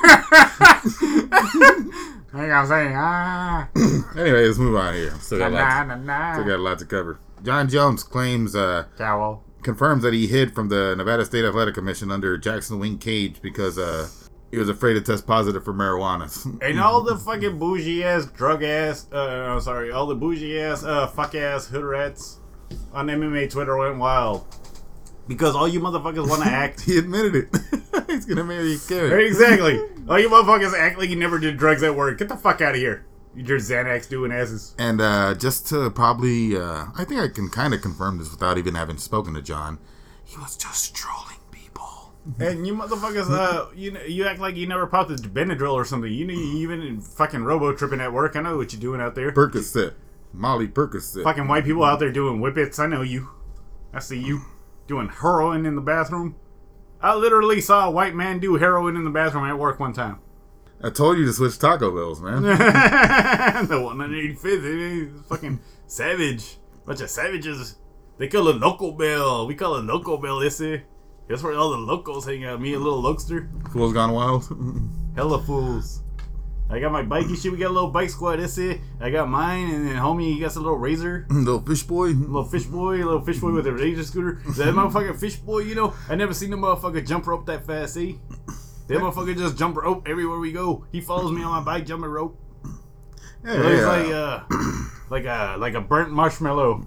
I think I'm saying, ah. Anyway, let's move on here. Still got, Nah, lots, nah, nah. still got a lot to cover. John Jones claims, uh, Towel. confirms that he hid from the Nevada State Athletic Commission under Jackson Wink Cage because uh, he was afraid to test positive for marijuana. And all the fucking bougie ass, drug ass, uh, I'm sorry, all the bougie ass, uh, fuck ass hood rats on M M A Twitter went wild. Because all you motherfuckers want to act. He admitted it. He's gonna marry a carrot. Exactly. All you motherfuckers act like you never did drugs at work. Get the fuck out of here. You're Xanax doing asses. And uh, just to probably, uh, I think I can kind of confirm this without even having spoken to John. He was just trolling people. And you motherfuckers, uh, you know, you act like you never popped a Benadryl or something. You know, you even fucking robo tripping at work. I know what you're doing out there. Percocet. Molly Percocet. Fucking white people out there doing whippets. I know you. I see you. Doing heroin in the bathroom. I literally saw a white man do heroin in the bathroom at work one time. I told you to switch Taco Bells, man. The one eighty-fifth, it fucking savage. Bunch of savages. They call it Loco Bell. We call it Loco Bell, issy. That's where all the locals hang out. Me and little Lokester. Fools Gone Wild. Hella fools. I got my bike and shit. We got a little bike squad, issy. I got mine, and then homie, he got a little razor. Little fish boy. Little fish boy, little fish boy with a razor scooter. That motherfucking fish boy, you know, I never seen the motherfucker jump rope that fast, see? That motherfucker just jump rope everywhere we go. He follows me on my bike jumping rope. Yeah, It looks yeah. like uh like a like a burnt marshmallow.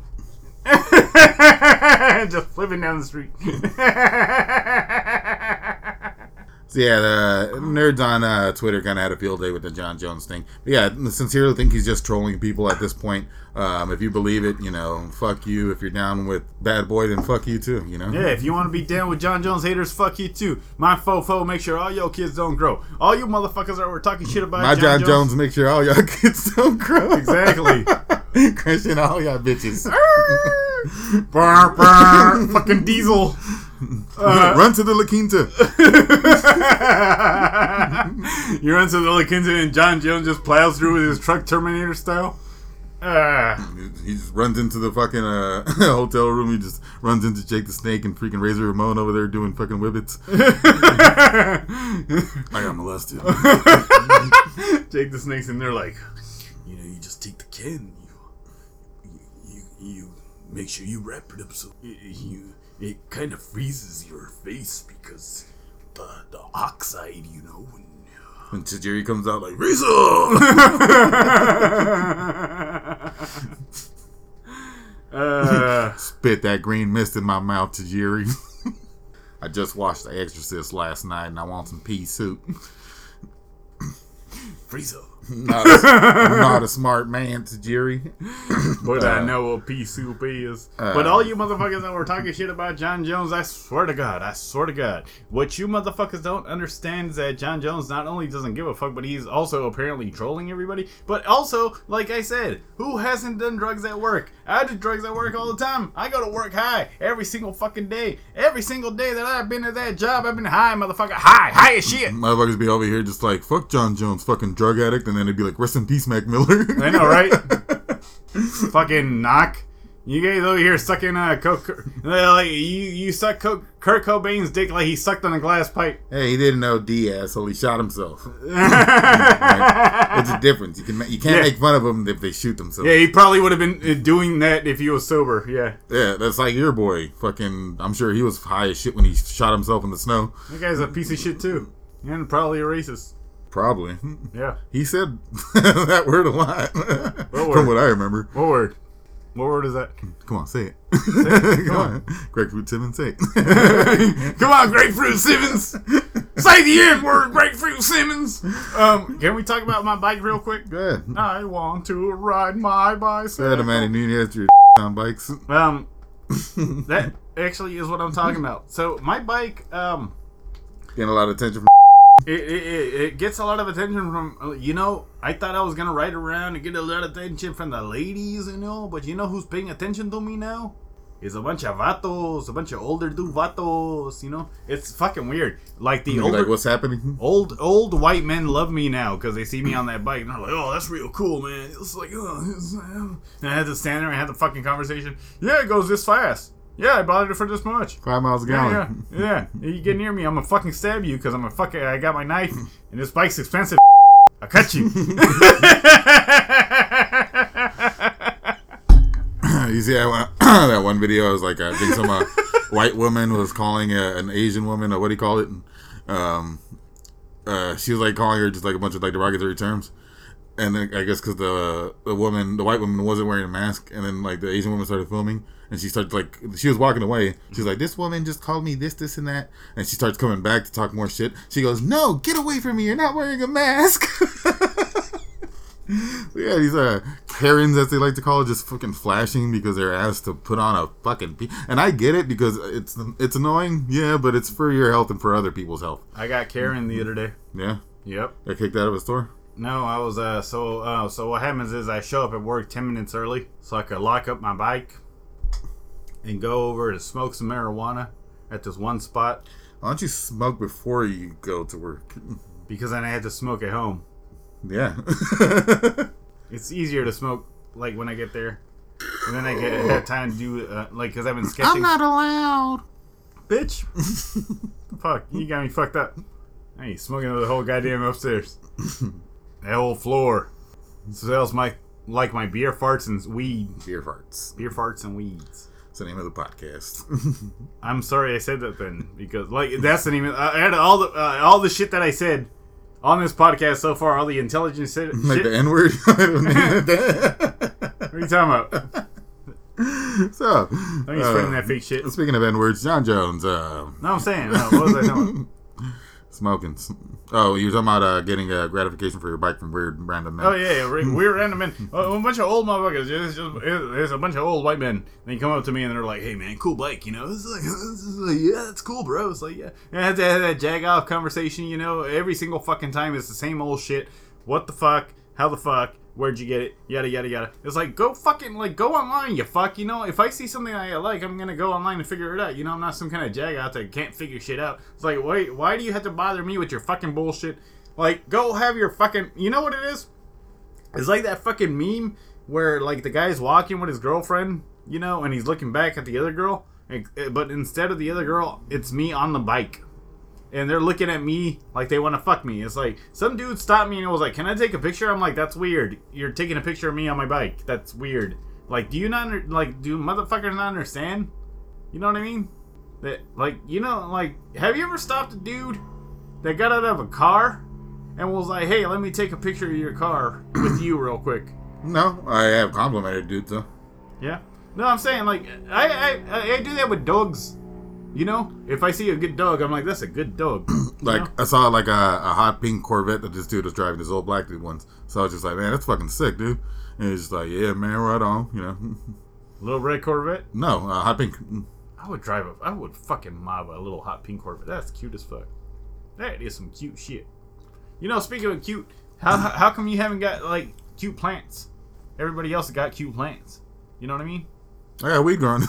Just flipping down the street. So yeah, the nerds on uh, Twitter kind of had a field day with the John Jones thing. But yeah, I sincerely think he's just trolling people at this point. Um, if you believe it, you know, fuck you. If you're down with Bad Boy, then fuck you too, you know? Yeah, if you want to be down with John Jones haters, fuck you too. My fofo, make sure all your kids don't grow. All you motherfuckers that were talking shit about My John, John Jones, make sure all y'all kids don't grow. Exactly. Crushing all y'all bitches. Brr, brr, fucking Diesel. Uh, Run to the La Quinta. You run to the La Quinta and John Jones just plows through with his truck Terminator style. Uh, He just runs into the fucking uh, hotel room. He just runs into Jake the Snake and freaking Razor Ramon over there doing fucking whippets. I got molested. Jake the Snake's in there like, you know, you just take the can, you, you, you, you make sure you wrap it up so you, you it kind of freezes your face because the the oxide, you know. When, And Tajiri comes out like, Razor! uh, Spit that green mist in my mouth, Tajiri. I just watched The Exorcist last night and I want some pea soup. Frieza. Not a, I'm not a smart man, Tajiri. But Uh, I know what pea soup is. uh, but all you motherfuckers that were talking shit about John Jones, I swear to God, I swear to God, what you motherfuckers don't understand is that John Jones not only doesn't give a fuck, but he's also apparently trolling everybody. But also, like I said, who hasn't done drugs at work? I do drugs at work all the time. I go to work high every single fucking day. Every single day that I've been at that job, I've been high, motherfucker. High, high as shit. Motherfuckers be over here just like, fuck John Jones, fucking drug addict, and then they'd be like, rest in peace, Mac Miller. I know, right? Fucking knock. You guys over here sucking uh, coke. Like, you, you suck Kurt Cobain's dick like he sucked on a glass pipe. Hey, he didn't know Diaz, so he shot himself. Right? It's a difference. You can you can't Yeah. make fun of them if they shoot themselves. Yeah, he probably would have been doing that if he was sober. Yeah. Yeah, that's like your boy. Fucking, I'm sure he was high as shit when he shot himself in the snow. That guy's a piece of shit too. And probably a racist. Probably. Yeah. He said that word a lot. word? From what I remember. What word? What word is that? Come on, say it. Come Come on. on. Grapefruit Simmons, say it. Come on, Grapefruit Simmons. Say the N word, Grapefruit Simmons. Um, can we talk about my bike real quick? Go ahead. I want to ride my bicycle. Go ahead, Amanda Nunez, your on bikes. Um, that actually is what I'm talking about. So my bike, um, Getting a lot of attention from it, it, it, it gets a lot of attention from, you know, I thought I was going to ride around and get a lot of attention from the ladies, you know, but you know who's paying attention to me now? Is a bunch of vatos, a bunch of older dude vatos, you know? It's fucking weird. Like the You're older, like, what's happening? old old white men love me now because they see me on that bike and they're like, oh, that's real cool, man. It's like, oh, it's, uh... and I had to stand there and have the fucking conversation. Yeah, it goes this fast. Yeah, I bought it for this much. Five miles a Yeah, gallon. yeah, yeah. You get near me, I'm gonna fucking stab you because I'm a fucking. I got my knife, and this bike's expensive. I'll cut you. You see that one, that one video? I was like, I think some uh, white woman was calling a, an Asian woman, or what do you call it? Um, uh, she was like calling her just like a bunch of like derogatory terms. and then I guess because the the woman, the white woman, wasn't wearing a mask, and then like the Asian woman started filming, and she started like she was walking away. She's like, "This woman just called me this, this, and that," and she starts coming back to talk more shit. She goes, "No, get away from me! You're not wearing a mask." So yeah, these uh Karens, as they like to call it, just fucking flashing because they're asked to put on a fucking pe- and I get it because it's it's annoying, yeah, but it's for your health and for other people's health. I got Karen the other day. Yeah. Yep. Got kicked out of a store. No, I was uh so uh so what happens is I show up at work ten minutes early so I could lock up my bike and go over to smoke some marijuana at this one spot. Why don't you smoke before you go to work? Because then I had to smoke at home. Yeah. It's easier to smoke like when I get there, and then I get have time to do uh, like because I've been sketching. I'm not allowed, bitch. Fuck, you got me fucked up. I ain't smoking the whole goddamn upstairs. That whole floor smells my like my beer farts and weed. Beer farts. Beer farts and weeds. That's the name of the podcast. I'm sorry I said that then because like that's the name. Of, I had all the uh, all the shit that I said on this podcast so far. All the intelligence shit. Like the N word. What are you talking about? So, I'm just putting that fake shit. Speaking of N words, John Jones. Uh, no, I'm saying. No, what was I talking about? Smoking. Oh, you were talking about uh, getting a gratification for your bike from weird random men. Oh yeah, yeah weird random men. A bunch of old motherfuckers. It's just it's a bunch of old white men. They come up to me and they're like, "Hey man, cool bike, you know?" It's like, it's like yeah, that's cool, bro. It's like yeah, and I had to have that jag off conversation. You know, every single fucking time it's the same old shit. What the fuck? How the fuck? Where'd you get it? Yada yada yada. It's like go fucking like go online, you fuck. You know, if I see something I like, I'm gonna go online and figure it out. You know, I'm not some kind of jag out that can't figure shit out. It's like wait, why do you have to bother me with your fucking bullshit? Like go have your fucking. You know what it is? It's like that fucking meme where like the guy's walking with his girlfriend, you know, and he's looking back at the other girl, but instead of the other girl, it's me on the bike. And they're looking at me like they want to fuck me. It's like, some dude stopped me and was like, "Can I take a picture?" I'm like, "That's weird. You're taking a picture of me on my bike. That's weird." Like, do you not, like, do motherfuckers not understand? You know what I mean? That, like, you know, like, have you ever stopped a dude that got out of a car and was like, "Hey, let me take a picture of your car with you real quick"? No, I have complimented dudes, though. Yeah? No, I'm saying, like, I, I, I, I do that with dogs. You know, if I see a good dog, I'm like, "That's a good dog." Like, know? I saw like a, a hot pink Corvette that this dude was driving, this old black dude once. So I was just like, "Man, that's fucking sick, dude." And he's just like, "Yeah, man, right on," you know. Little red Corvette? No, uh, hot pink. I would drive a, I would fucking mob a little hot pink Corvette. That's cute as fuck. That is some cute shit. You know, speaking of cute, how how come you haven't got like cute plants? Everybody else got cute plants. You know what I mean? I got weed growing.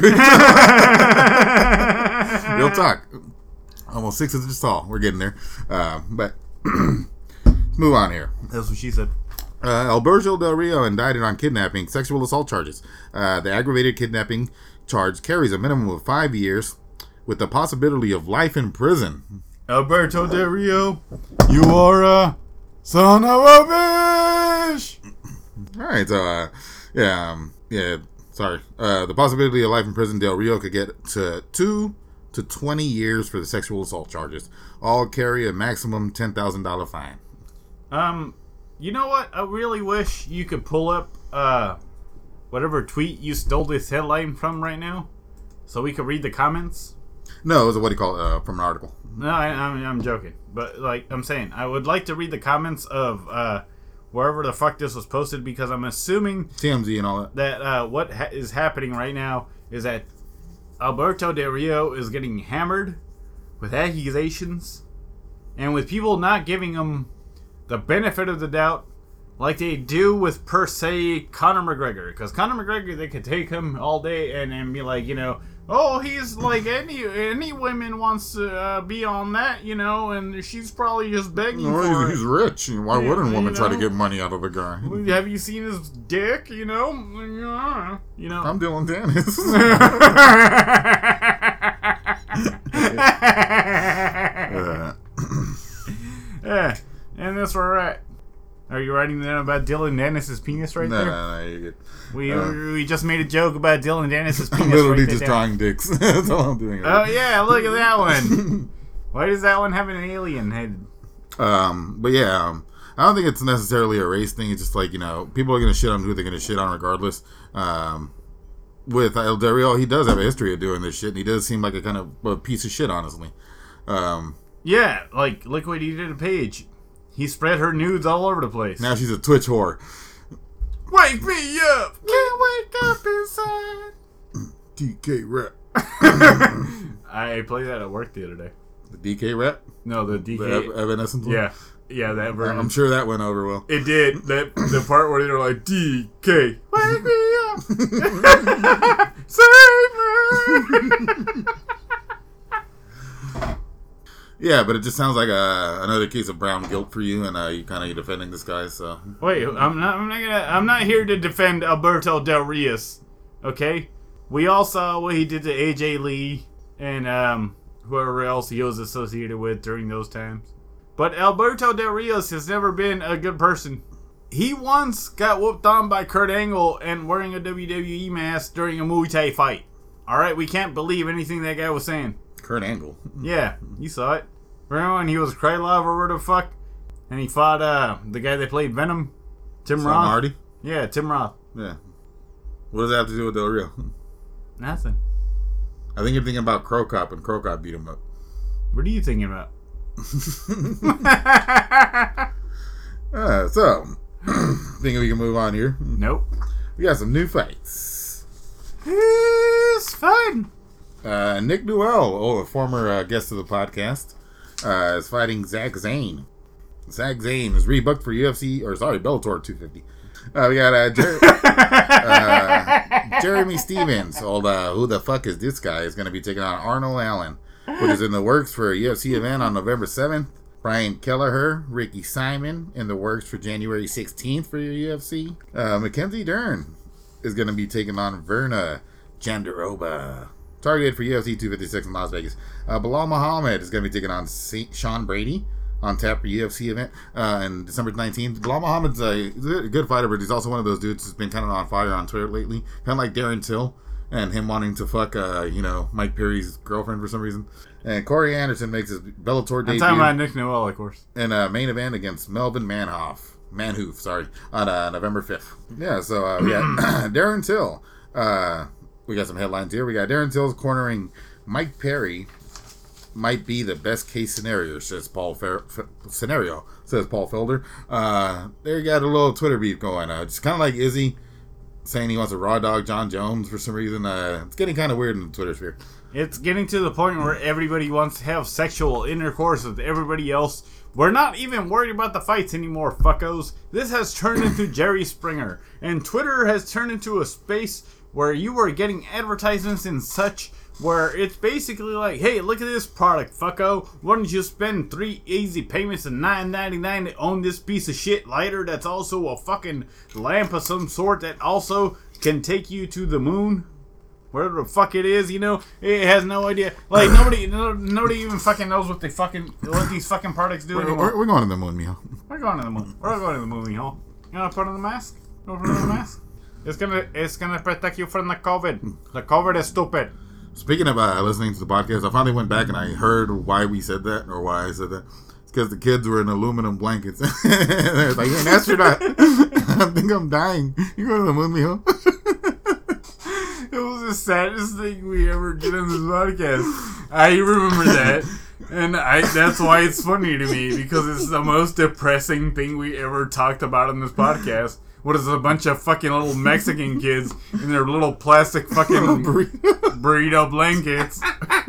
Real talk. Almost six inches tall. We're getting there. Uh, but let's move on here. That's what she said. Uh, Alberto Del Rio indicted on kidnapping, sexual assault charges. Uh, the aggravated kidnapping charge carries a minimum of five years with the possibility of life in prison. Alberto Del Rio, you are a son of a bitch! Alright, so, uh, yeah, um, yeah, sorry. Uh, the possibility of life in prison, Del Rio could get to two to twenty years for the sexual assault charges. All carry a maximum ten thousand dollars fine. Um, you know what? I really wish you could pull up, uh, whatever tweet you stole this headline from right now, so we could read the comments. No, it was a, what do you call it, uh, from an article. No, I, I'm, I'm joking. But, like, I'm saying, I would like to read the comments of, uh, wherever the fuck this was posted, because I'm assuming T M Z and all that. That, uh, what ha- is happening right now is that Alberto Del Rio is getting hammered with accusations, and with people not giving him the benefit of the doubt, like they do with, per se, Conor McGregor. Because Conor McGregor, they could take him all day and, and be like, you know, "Oh, he's like any any women wants to uh, be on that, you know, and she's probably just begging well, for he's, it. he's rich. Why Yeah, wouldn't a woman you try to know? get money out of the guy? Have you seen his dick, you know? You know. I'm Dylan Dennis. uh, Yeah, and that's where we're at. Are you writing down about Dylan Dennis's penis right no, there? no, no, you're good. We Uh, we just made a joke about Dylan Dennis's penis. I'm literally right just there. drawing dicks. That's all I'm doing. Oh yeah, look at that one. Why does that one have an alien head? Um, but yeah, um, I don't think it's necessarily a race thing. It's just like, you know, people are going to shit on who they're going to shit on regardless. Um, with El Del Rio, he does have a history of doing this shit, and he does seem like a kind of a piece of shit, honestly. Um, yeah, like, look what he did to Paige. He spread her nudes all over the place. Now she's a Twitch whore. Wake me up! Can't wake up inside. D K rep. I played that at work the other day. The D K rep? No, the D K. The Ev- Evanescence one? Yeah. Yeah, that version. I'm sure that went over well. It did. That the part where they're like, D K, wake me up! Save me! Yeah, but it just sounds like a, another case of brown guilt for you, and uh, you kind of defending this guy. So wait, I'm not. I'm not gonna. I'm not here to defend Alberto Del Rios. Okay, we all saw what he did to A J Lee and um, whoever else he was associated with during those times. But Alberto Del Rios has never been a good person. He once got whooped on by Kurt Angle and wearing a W W E mask during a Muay Thai fight. All right, we can't believe anything that guy was saying. Kurt Angle. Yeah, you saw it. Remember when he was Krylov or whatever the fuck? And he fought uh, the guy that played Venom? Tim Tom Roth? Hardy? Yeah, Tim Roth. Yeah. What does that have to do with Del Rio? Nothing. I think you're thinking about Crow Cop, and Crow Cop beat him up. What are you thinking about? uh, so, think we can move on here? Nope. We got some new fights. It's fun. Uh, Nick Newell, oh, a former uh, guest of the podcast, uh, is fighting Zach Zane. Zach Zane is rebooked for U F C, or sorry, Bellator two fifty. Uh, we got uh, Jer- uh, Jeremy Stevens, old uh, who the fuck is this guy, is going to be taking on Arnold Allen, which is in the works for a U F C event on November seventh. Brian Kelleher, Ricky Simon in the works for January sixteenth for your U F C. Uh, Mackenzie Dern is going to be taking on Verna Jandiroba, targeted for U F C two fifty-six in Las Vegas. Uh, Bilal Muhammad is going to be taking on Saint Sean Brady on tap for U F C event uh, on December nineteenth. Bilal Muhammad's a, a good fighter, but he's also one of those dudes who's been kind of on fire on Twitter lately. Kind of like Darren Till and him wanting to fuck, uh, you know, Mike Perry's girlfriend for some reason. And Corey Anderson makes his Bellator debut. I'm talking about Nick Noel, of course. In a main event against Melvin Manhoff. Manhoof, sorry, on uh, November fifth. Yeah, so uh, we got Darren Till. Uh, we got some headlines here. We got Darren Till's cornering Mike Perry. Might be the best case scenario, says Paul Fer- F- scenario says Paul Felder. Uh, there you got a little Twitter beef going. Uh, it's kind of like Izzy saying he wants a raw dog John Jones for some reason. Uh, it's getting kind of weird in the Twitter sphere. It's getting to the point where everybody wants to have sexual intercourse with everybody else. We're not even worried about the fights anymore, fuckos. This has turned into Jerry Springer, and Twitter has turned into a space where you are getting advertisements and such, where it's basically like, hey, look at this product, fucko. Why don't you spend three easy payments of nine ninety-nine to own this piece of shit lighter that's also a fucking lamp of some sort that also can take you to the moon? Whatever the fuck it is, you know, it has no idea. Like, nobody no, nobody even fucking knows what they fucking, what these fucking products do We're, anymore. we're, we're going to the moon, Mijo. We're going to the moon. We're going to the moon, Mijo. You want to put on the mask? You want to put on the mask? It's gonna, it's gonna protect you from the COVID. The COVID is stupid. Speaking of uh, listening to the podcast, I finally went back and I heard why we said that, or why I said that. It's because the kids were in aluminum blankets. They're like, you're an astronaut. I think I'm dying. You go to the moon, Mijo. It was the saddest thing we ever did on this podcast. I remember that. And I that's why it's funny to me, because it's the most depressing thing we ever talked about on this podcast. What is a bunch of fucking little Mexican kids in their little plastic fucking burrito blankets.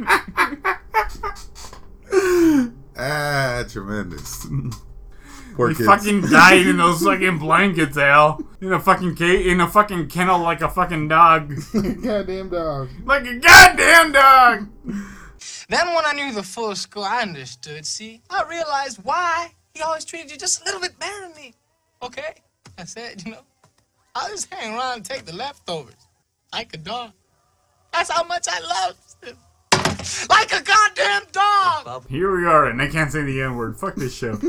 Ah, tremendous. Poor They kids. fucking died in those fucking blankets, Al. In a fucking cage, in a fucking kennel like a fucking dog. Goddamn dog. Like a goddamn dog. Then when I knew the full score, I understood, see? I realized why he always treated you just a little bit better than me. Okay? I said, you know, I'll just hang around and take the leftovers. Like a dog. That's how much I loved him. Like a goddamn dog! Here we are, and I can't say the N-word. Fuck this show.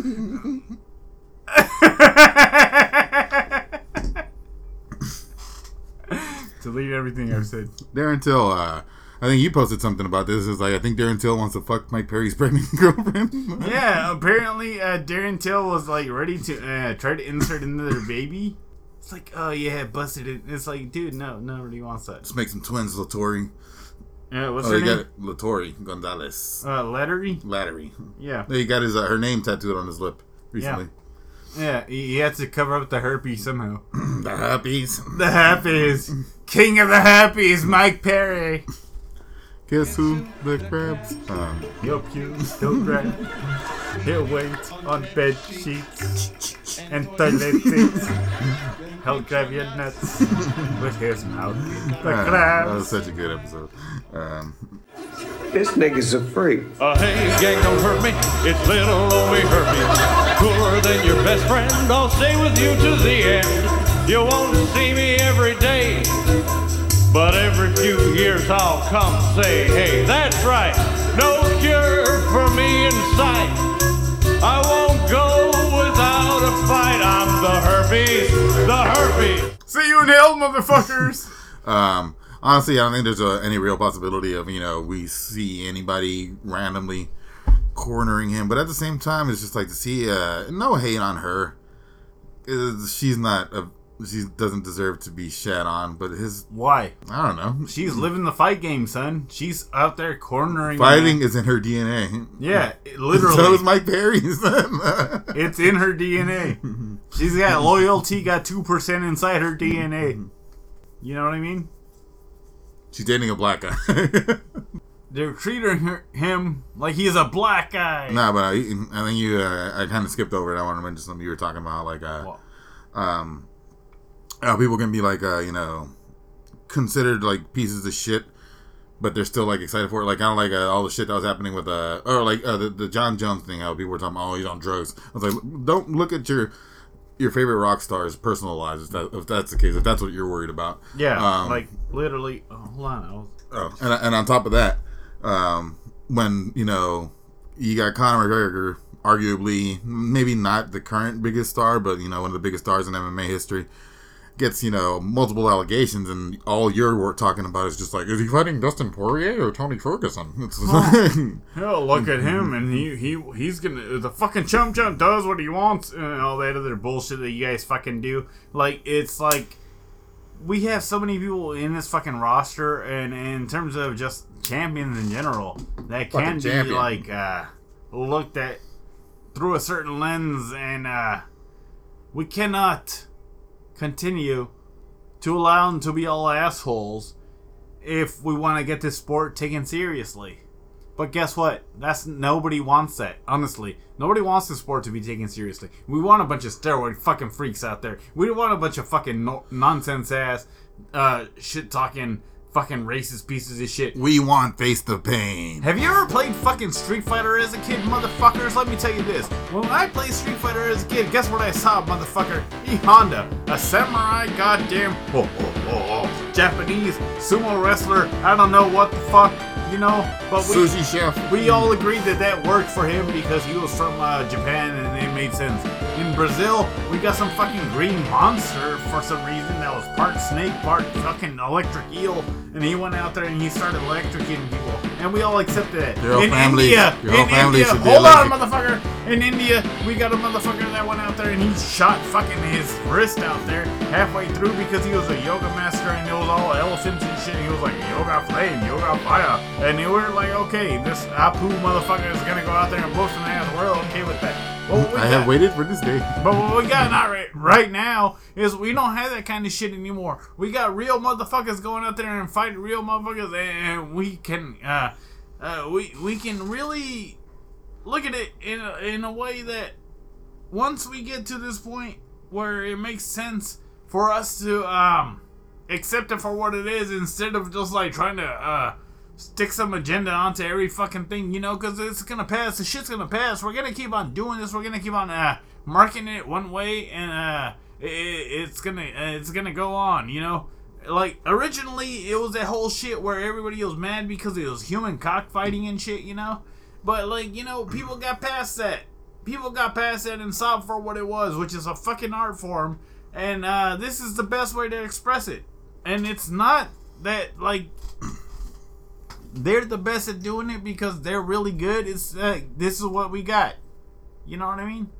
Delete everything I've said. Darren Till, uh, I think you posted something about this. It's like, I think Darren Till wants to fuck Mike Perry's pregnant girlfriend. Yeah, apparently uh, Darren Till was like ready to uh, try to insert into their baby. It's like, oh yeah, busted it. It's like, dude, no, nobody wants that. Let's make some twins, Latori. Yeah, what's oh, her he name? got it. Latori Gonzalez. Uh, Lettery? Lattery. Yeah. He got his uh, her name tattooed on his lip recently. Yeah, yeah he, he had to cover up the herpes somehow. The herpes. The herpes. King of the herpes, Mike Perry. Guess who the crabs? Um, He'll puke, he'll grab, he'll wait on bed sheets and toilet seats. He'll grab your nuts with his mouth. The uh, crabs. That was such a good episode. Um, This nigga's a freak. Uh, hey, gang, don't hurt me. It's little old me herpes. Cooler than your best friend. I'll stay with you to the end. You won't see me every day, but every few years I'll come say, hey, that's right. No cure for me in sight. I won't go without a fight. I'm the herpes, the herpes. See you in hell, motherfuckers. um, honestly, I don't think there's a, any real possibility of, you know, we see anybody randomly cornering him. But at the same time, it's just like to see, uh, no hate on her. Is she's not a She doesn't deserve to be shat on, but his... Why? I don't know. She's living the fight game, son. She's out there cornering... Fighting is in her D N A. Yeah, literally. So is Mike Perry's. It's in her D N A. She's got loyalty, got two percent inside her D N A. You know what I mean? She's dating a black guy. They're treating her, him like he's a black guy. Nah, but I, I think you... Uh, I kind of skipped over it. I want to mention something you were talking about, like... Uh, um... Uh, people can be like, uh, you know, considered like pieces of shit, but they're still like excited for it. Like kind of like uh, all the shit that was happening with, uh, or like uh, the, the John Jones thing. How people were talking, oh, he's on drugs. I was like, don't look at your your favorite rock stars' personal lives if, that, if that's the case. If that's what you're worried about. Yeah, um, like literally. Oh, hold on. I was... Oh, and and on top of that, um, when you know you got Conor McGregor, arguably maybe not the current biggest star, but you know one of the biggest stars in M M A history, gets, you know, multiple allegations, and all you're talking about is just like, is he fighting Dustin Poirier or Tony Ferguson? It's oh. Hell, look at him, and he he he's gonna the fucking chump chump does what he wants, and all that other bullshit that you guys fucking do. Like, it's like we have so many people in this fucking roster, and, and in terms of just champions in general, that can be champion. like uh, looked at through a certain lens, and uh, we cannot continue to allow them to be all assholes if we want to get this sport taken seriously. But guess what? That's nobody wants that. Honestly, nobody wants the sport to be taken seriously. We want a bunch of steroid fucking freaks out there. We don't want a bunch of fucking no- nonsense ass, uh, shit talking fucking racist pieces of shit. We want Face the Pain. Have you ever played fucking Street Fighter as a kid, motherfuckers? Let me tell you this. When I played Street Fighter as a kid, guess what I saw, motherfucker? E Honda, a samurai goddamn oh, oh, oh, oh, Japanese sumo wrestler. I don't know what the fuck, you know, but we, Sushi chef. we all agreed that that worked for him because he was from uh, Japan and it made sense. In Brazil, we got some fucking green monster for some reason that was part snake, part fucking electric eel, and he went out there and he started electrocuting people, and we all accepted it. Your whole in family, India, your whole in family India, should be hold on, electric. motherfucker. In India, we got a motherfucker that went out there and he shot fucking his wrist out there halfway through because he was a yoga master and it was all elephants and shit. He was like, yoga flame, yoga fire, and we were like, okay, this Apu motherfucker is gonna go out there and blow some ass. We're okay with that. Well, I have waited for this day. But what we got not right, right now is we don't have that kind of shit anymore. We got real motherfuckers going out there and fighting real motherfuckers, and we can, uh, uh, we we can really look at it in a, in a way that once we get to this point where it makes sense for us to um accept it for what it is instead of just like trying to uh. stick some agenda onto every fucking thing, you know, because it's gonna pass. The shit's gonna pass. We're gonna keep on doing this. We're gonna keep on uh, marketing it one way, and uh, it, it's gonna uh, it's gonna go on, you know. Like originally, it was that whole shit where everybody was mad because it was human cockfighting and shit, you know. But like, you know, people got past that. People got past that and saw it for what it was, which is a fucking art form. And uh, this is the best way to express it. And it's not that like. they're the best at doing it because they're really good. It's uh, this is what we got. You know what I mean?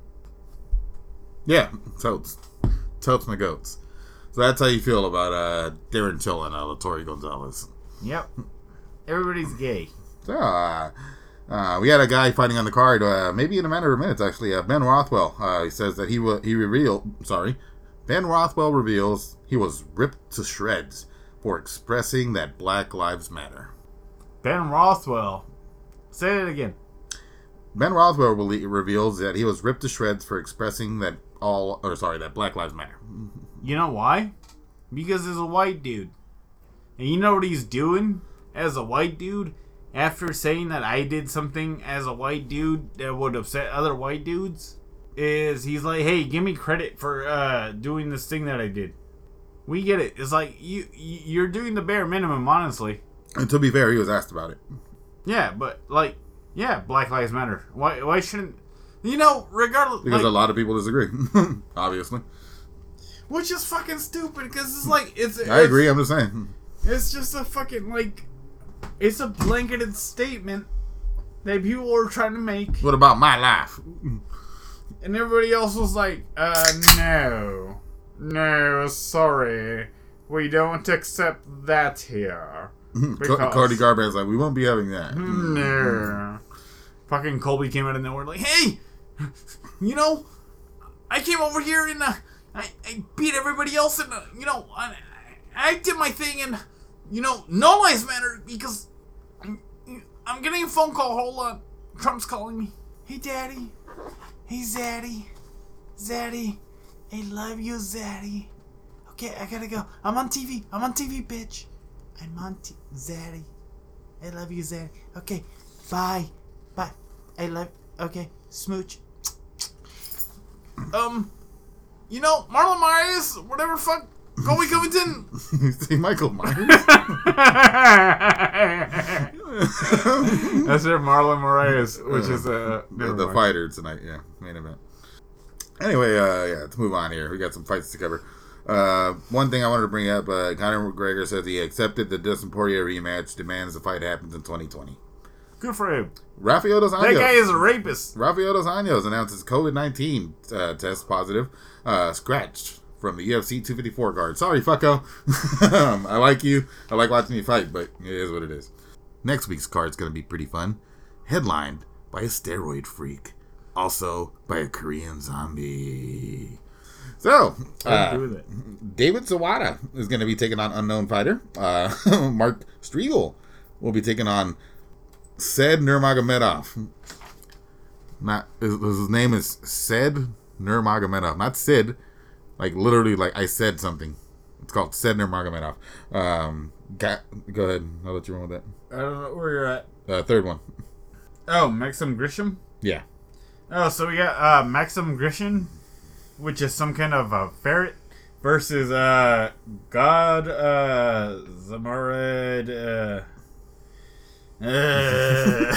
Yeah, totes. Totes my goats. So that's how you feel about uh, Darren Till and uh, Latore Gonzalez. Yep. Everybody's gay. So, uh, uh, we had a guy fighting on the card, uh, maybe in a matter of minutes, actually. Uh, Ben Rothwell. Uh, he says that he will, he revealed, sorry, Ben Rothwell reveals he was ripped to shreds for expressing that Black Lives Matter. Ben Rothwell. Say it again. Ben Rothwell re- reveals that he was ripped to shreds for expressing that all, or sorry, that Black Lives Matter. You know why? Because he's a white dude. And you know what he's doing as a white dude? After saying that I did something as a white dude that would upset other white dudes, is he's like, hey, give me credit for uh, doing this thing that I did. We get it. It's like, you, you're doing the bare minimum, honestly. And to be fair, he was asked about it. Yeah, but, like, yeah, Black Lives Matter. Why Why shouldn't... You know, regardless... Because like, a lot of people disagree, obviously. Which is fucking stupid, because it's like... it's. I it's, agree, I'm just saying. It's just a fucking, like... It's a blanketed statement that people are trying to make. What about my life? And everybody else was like, uh, no. No, sorry. We don't accept that here. Because... Cardi Garbran's like, we won't be having that. No. Fucking Colby came out of nowhere like, hey! You know, I came over here and uh, I, I beat everybody else and, uh, you know, I, I did my thing and... You know, no lives matter because I'm, I'm getting a phone call. Hold on. Trump's calling me. Hey, Daddy. Hey, Zaddy. Zaddy. I love you, Zaddy. Okay, I gotta go. I'm on T V. I'm on T V, bitch. I'm on T V. Zaddy. I love you, Zaddy. Okay, bye. Bye. I love... Okay, smooch. Um, you know, Marlon Myers, whatever fuck... Colby Covington. See Michael Myers. That's their Marlon Moraes, which uh, is uh, the, the fighter tonight. Yeah, main event. Anyway, uh, yeah, let's move on here. We got some fights to cover. Uh, one thing I wanted to bring up: uh, Conor McGregor says he accepted the Dustin Poirier rematch. Demands the fight happens in twenty twenty. Good for him. Rafael Dos Anjos. That guy is a rapist. Rafael Dos Anjos announces COVID nineteen uh, test positive, uh, scratched from the U F C two fifty-four guard. Sorry, fucko. um, I like you. I like watching you fight, but it is what it is. Next week's card's going to be pretty fun. Headlined by a steroid freak. Also by a Korean zombie. So, uh, David Zawada is going to be taking on unknown fighter. Uh, Mark Striegel will be taking on Said Nurmagomedov. Not his, his name is Said Nurmagomedov, not Sid. Like, literally, like, I said something. It's called Said Nurmagomedov. Um, got, go ahead. I'll let you run with that. I don't know where you're at. Uh, third one. Oh, Maxim Grisham? Yeah. Oh, so we got uh, Maxim Grisham, which is some kind of a ferret, versus uh, God uh, Zamarad. Uh, uh.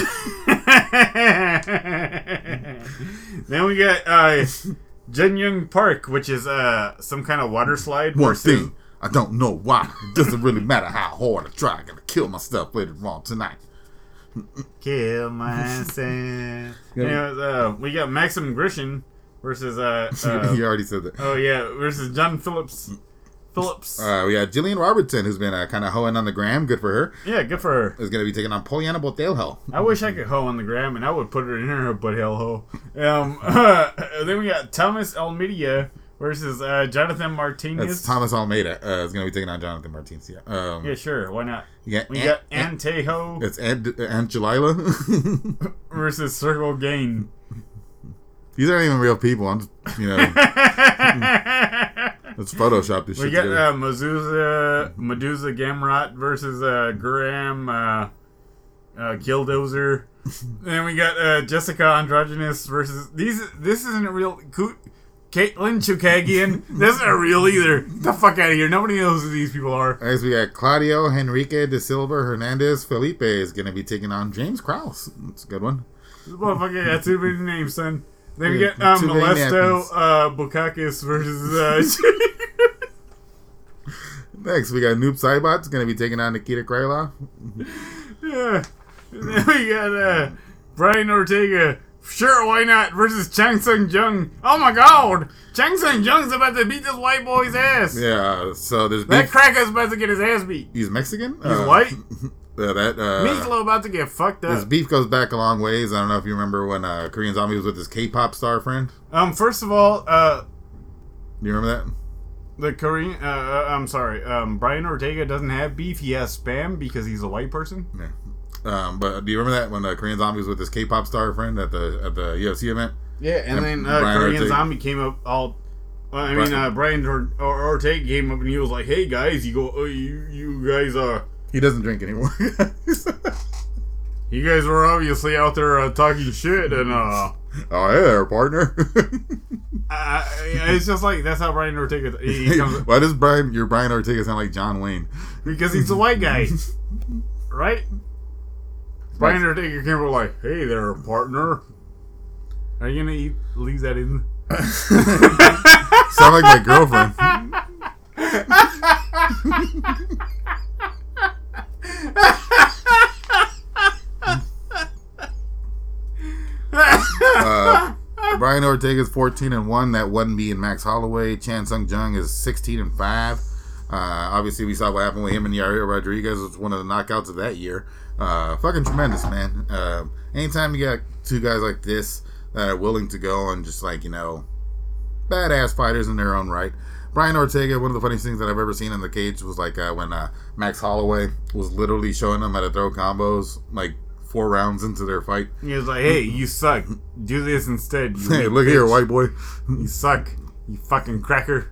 Then we got... Uh, Jin Young Park, which is uh some kind of water slide. One thing, I don't know why. It doesn't really matter how hard I try. I gotta kill myself later on tonight. Kill myself. Anyways, uh, we got Maxim Grishin versus uh, uh you already said that. Oh yeah, versus John Phillips. Phillips. Uh, we got Jillian Robertson, who's been uh, kind of hoeing on the gram. Good for her. Yeah, good for her. Is going to be taking on Poliana Botelho. I wish I could hoe on the gram, and I would put her in her butt hell hoe. Um, uh, then we got Thomas Almeida versus uh, Jonathan Martinez. That's Thomas Almeida. Uh, is going to be taking on Jonathan Martinez. Yeah. Um, yeah, sure. Why not? You got we Aunt, got Antejo. It's Aunt, Aunt Jalila versus Circle Gain. These aren't even real people. I'm just, you know. Let's Photoshop this we shit. We got uh, Medusa, Medusa Gamrot versus uh, Graham uh, uh, Killdozer. Then we got uh, Jessica Androgynous versus these. This isn't a real. Caitlin Chukagian. That's not real either. Get the fuck out of here. Nobody knows who these people are. Next we got Claudio Henrique de Silva Hernandez Felipe is going to be taking on James Krause. That's a good one. This motherfucker got too many names, son. Then we get um, Molesto uh, Bukakis versus. Uh, Next, we got Noob Saibot's going to be taking on Nikita Krylov. Yeah. And then we got uh, Brian Ortega. Sure, why not? Versus Chang Sung Jung. Oh my God, Chang Sung Jung's about to beat this white boy's ass. Yeah. So there's that beef. cracker's about to get his ass beat. He's Mexican. He's uh, white. Yeah, that uh, Meatloaf about to get fucked up. This beef goes back a long ways. I don't know if you remember when uh, Korean Zombie was with his K-pop star friend. Um, first of all, uh, Do you remember that? the Korean, uh, uh, I'm sorry, um, Brian Ortega doesn't have beef. He has spam because he's a white person. Yeah. Um, but do you remember that when uh, Korean Zombie was with his K-pop star friend at the at the U F C event? Yeah, and, and then uh, Brian Korean Ortega. Zombie came up all. Well, I Brian- mean, uh, Brian or- or- Ortega came up and he was like, "Hey guys, you go, oh, you you guys are." He doesn't drink anymore. You guys were obviously out there uh, talking shit, and uh, Oh, hey there, partner. I, I, it's just like that's how Brian Ortega. He, he comes, Why does Brian your Brian Ortega sound like John Wayne? because he's a white guy, right? Brian Ortega came up like, "Hey there, partner. Are you gonna eat? Leave that in." Sound like my girlfriend. uh, Brian Ortega's fourteen and one. That one being Max Holloway. Chan Sung Jung is sixteen and five. Uh, obviously, we saw what happened with him and Yair Rodriguez. It was one of the knockouts of that year. Uh, fucking tremendous, man. Uh, anytime you got two guys like this that are willing to go and just like, you know, badass fighters in their own right. Brian Ortega, one of the funniest things that I've ever seen in the cage was like uh, when uh, Max Holloway was literally showing them how to throw combos like four rounds into their fight. He was like, "Hey, you suck. Do this instead. You Hey, weak look here, bitch. white boy. You suck. You fucking cracker."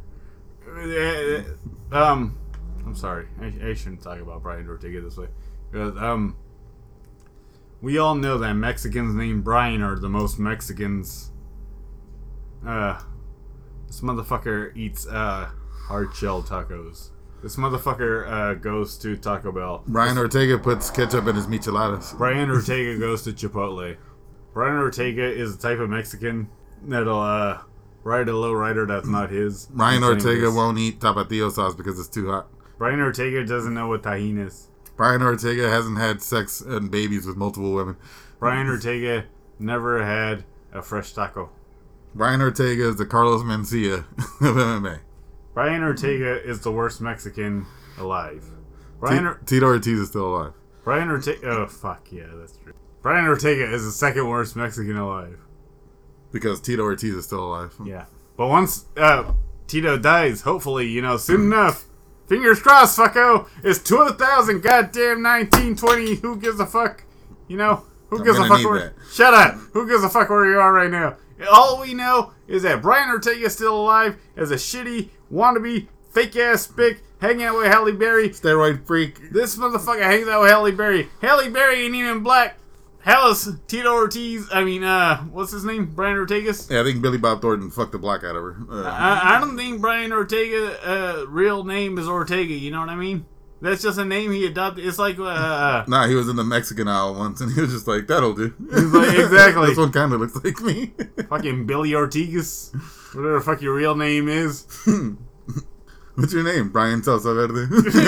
Um, I'm sorry. I, I shouldn't talk about Brian Ortega this way. Because, um, we all know that Mexicans named Brian are the most Mexicans. Uh, this motherfucker eats uh hard shell tacos. This motherfucker uh goes to Taco Bell. Brian Ortega puts ketchup in his micheladas. Brian Ortega goes to Chipotle. Brian Ortega is the type of Mexican that'll uh ride a low rider that's not his. Brian I'm saying Ortega this. won't eat tapatio sauce because it's too hot. Brian Ortega doesn't know what tahini is. Brian Ortega hasn't had sex and babies with multiple women. Brian Ortega never had a fresh taco. Brian Ortega is the Carlos Mencia of M M A. Brian Ortega is the worst Mexican alive. Brian, or- Tito Ortiz is still alive. Brian Ortega. Oh fuck yeah, that's true. Brian Ortega is the second worst Mexican alive. Because Tito Ortiz is still alive. Yeah, but once uh, Tito dies, hopefully, you know, soon enough. Fingers crossed, fucko. It's two thousand goddamn nineteen twenty. Who gives a fuck? You know, who I'm gives a gonna fuck? need Where, that. shut up. Who gives a fuck where you are right now? All we know is that Brian Ortega is still alive as a shitty, wannabe, fake ass spick hanging out with Halle Berry. Steroid freak. This motherfucker hangs out with Halle Berry. Halle Berry ain't even black. Hell is Tito Ortiz. I mean, uh, what's his name? Brian Ortega's? Yeah, I think Billy Bob Thornton fucked the black out of her. Uh, I, I don't think Brian Ortega, uh, real name is Ortega. You know what I mean? That's just a name he adopted. It's like, uh... nah, he was in the Mexican aisle once, and he was just like, that'll do. He's like, exactly. This one kind of looks like me. fucking Billy Ortigas. Whatever the fuck your real name is. What's your name? Brian Salsa Verde.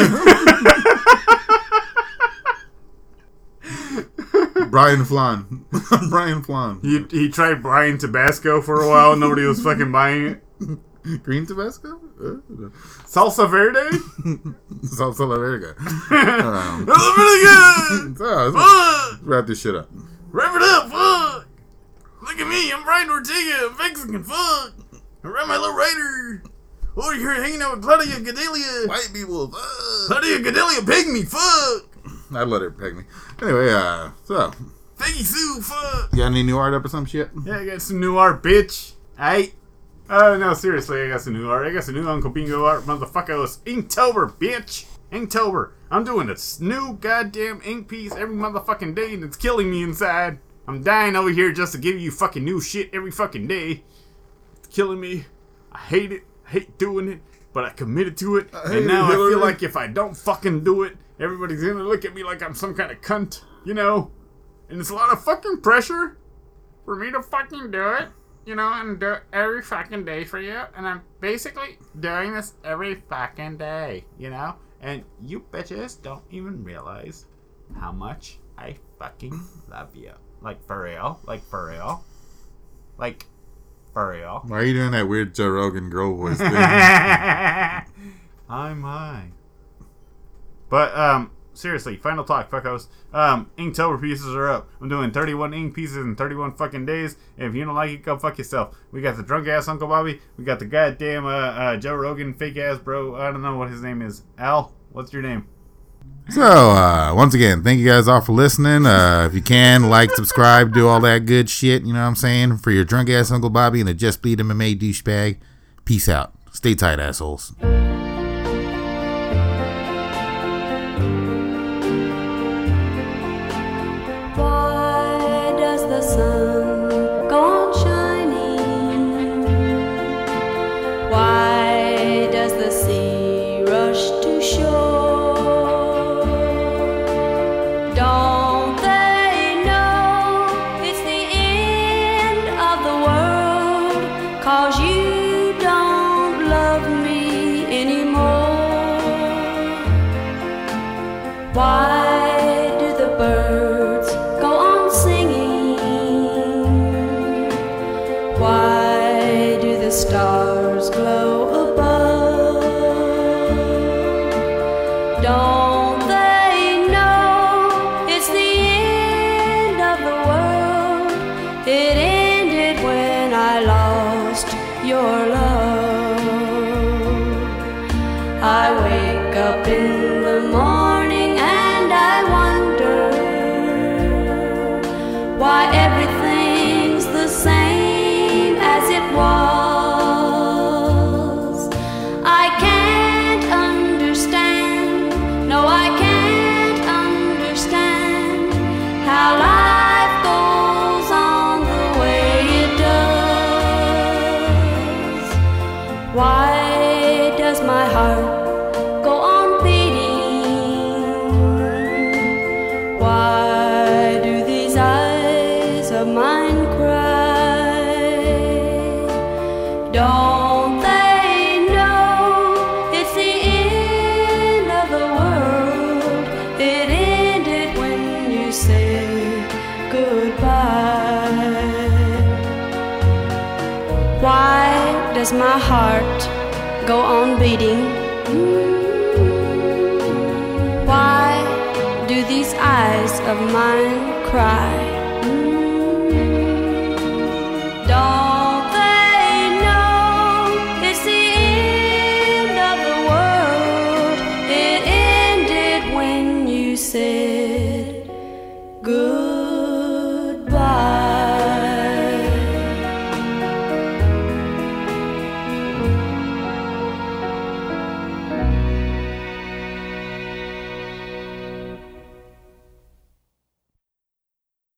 Brian Flan. Brian Flan. He, he tried Brian Tabasco for a while. Nobody was fucking buying it. Green Tabasco? Uh, Salsa Verde? Salsa La Verga. Um, That's really good! so, let's, Fuck! let's wrap this shit up. Wrap it up, fuck! Look at me, I'm Brian Ortega, I'm Mexican, fuck! Around my little rider! Over here hanging out with Claudia Gadelia! White people, fuck! Claudia Gadelia pegged me, fuck! I'd let her peg me. Anyway, uh, so. Peggy Sue, fuck! You got any new art up or some shit? Yeah, I got some new art, bitch! Aight? Oh, no, seriously, I got some new art. I got some new Uncle Bingo art, motherfucker. It's Inktober, bitch! Inktober. I'm doing a new goddamn ink piece every motherfucking day, and it's killing me inside. I'm dying over here just to give you fucking new shit every fucking day. It's killing me. I hate it. I hate doing it, but I committed to it. And now I feel like if I don't fucking do it, everybody's gonna look at me like I'm some kind of cunt, you know? And it's a lot of fucking pressure for me to fucking do it. You know, and do it every fucking day for you. And I'm basically doing this every fucking day, you know? And you bitches don't even realize how much I fucking love you. Like, for real. Like, for real. Like, for real. Why are you doing that weird Joe Rogan girl voice thing? I'm high. But, um, seriously, final talk, fuckos. Um, Inktober pieces are up. I'm doing thirty-one ink pieces in thirty-one fucking days. And if you don't like it, go fuck yourself. We got the drunk ass Uncle Bobby. We got the goddamn uh, uh, Joe Rogan fake ass bro. I don't know what his name is. Al, what's your name? So, uh, once again, thank you guys all for listening. Uh, if you can, like, subscribe, do all that good shit, you know what I'm saying? For your drunk ass Uncle Bobby and the Just Bleed M M A douchebag, peace out. Stay tight, assholes. Why does the sun go on shining? Why does the sea rush to shore? Don't they know it's the end of the world? 'Cause you don't love me anymore. Why do the birds go on singing? Why do the stars glow above? Don't they know it's the end of the world? It ended when I lost your love. I wake up in the morning and I wonder why everything's the same as it was. I can't understand, no I can't understand how life goes on the way it does. Why does my heart go on beating? Why do these eyes of mine cry? Don't they know it's the end of the world? It ended when you said goodbye. Why does my heart go on beating? Why do these eyes of mine cry? Don't they know it's the end of the world? It ended when you said goodbye.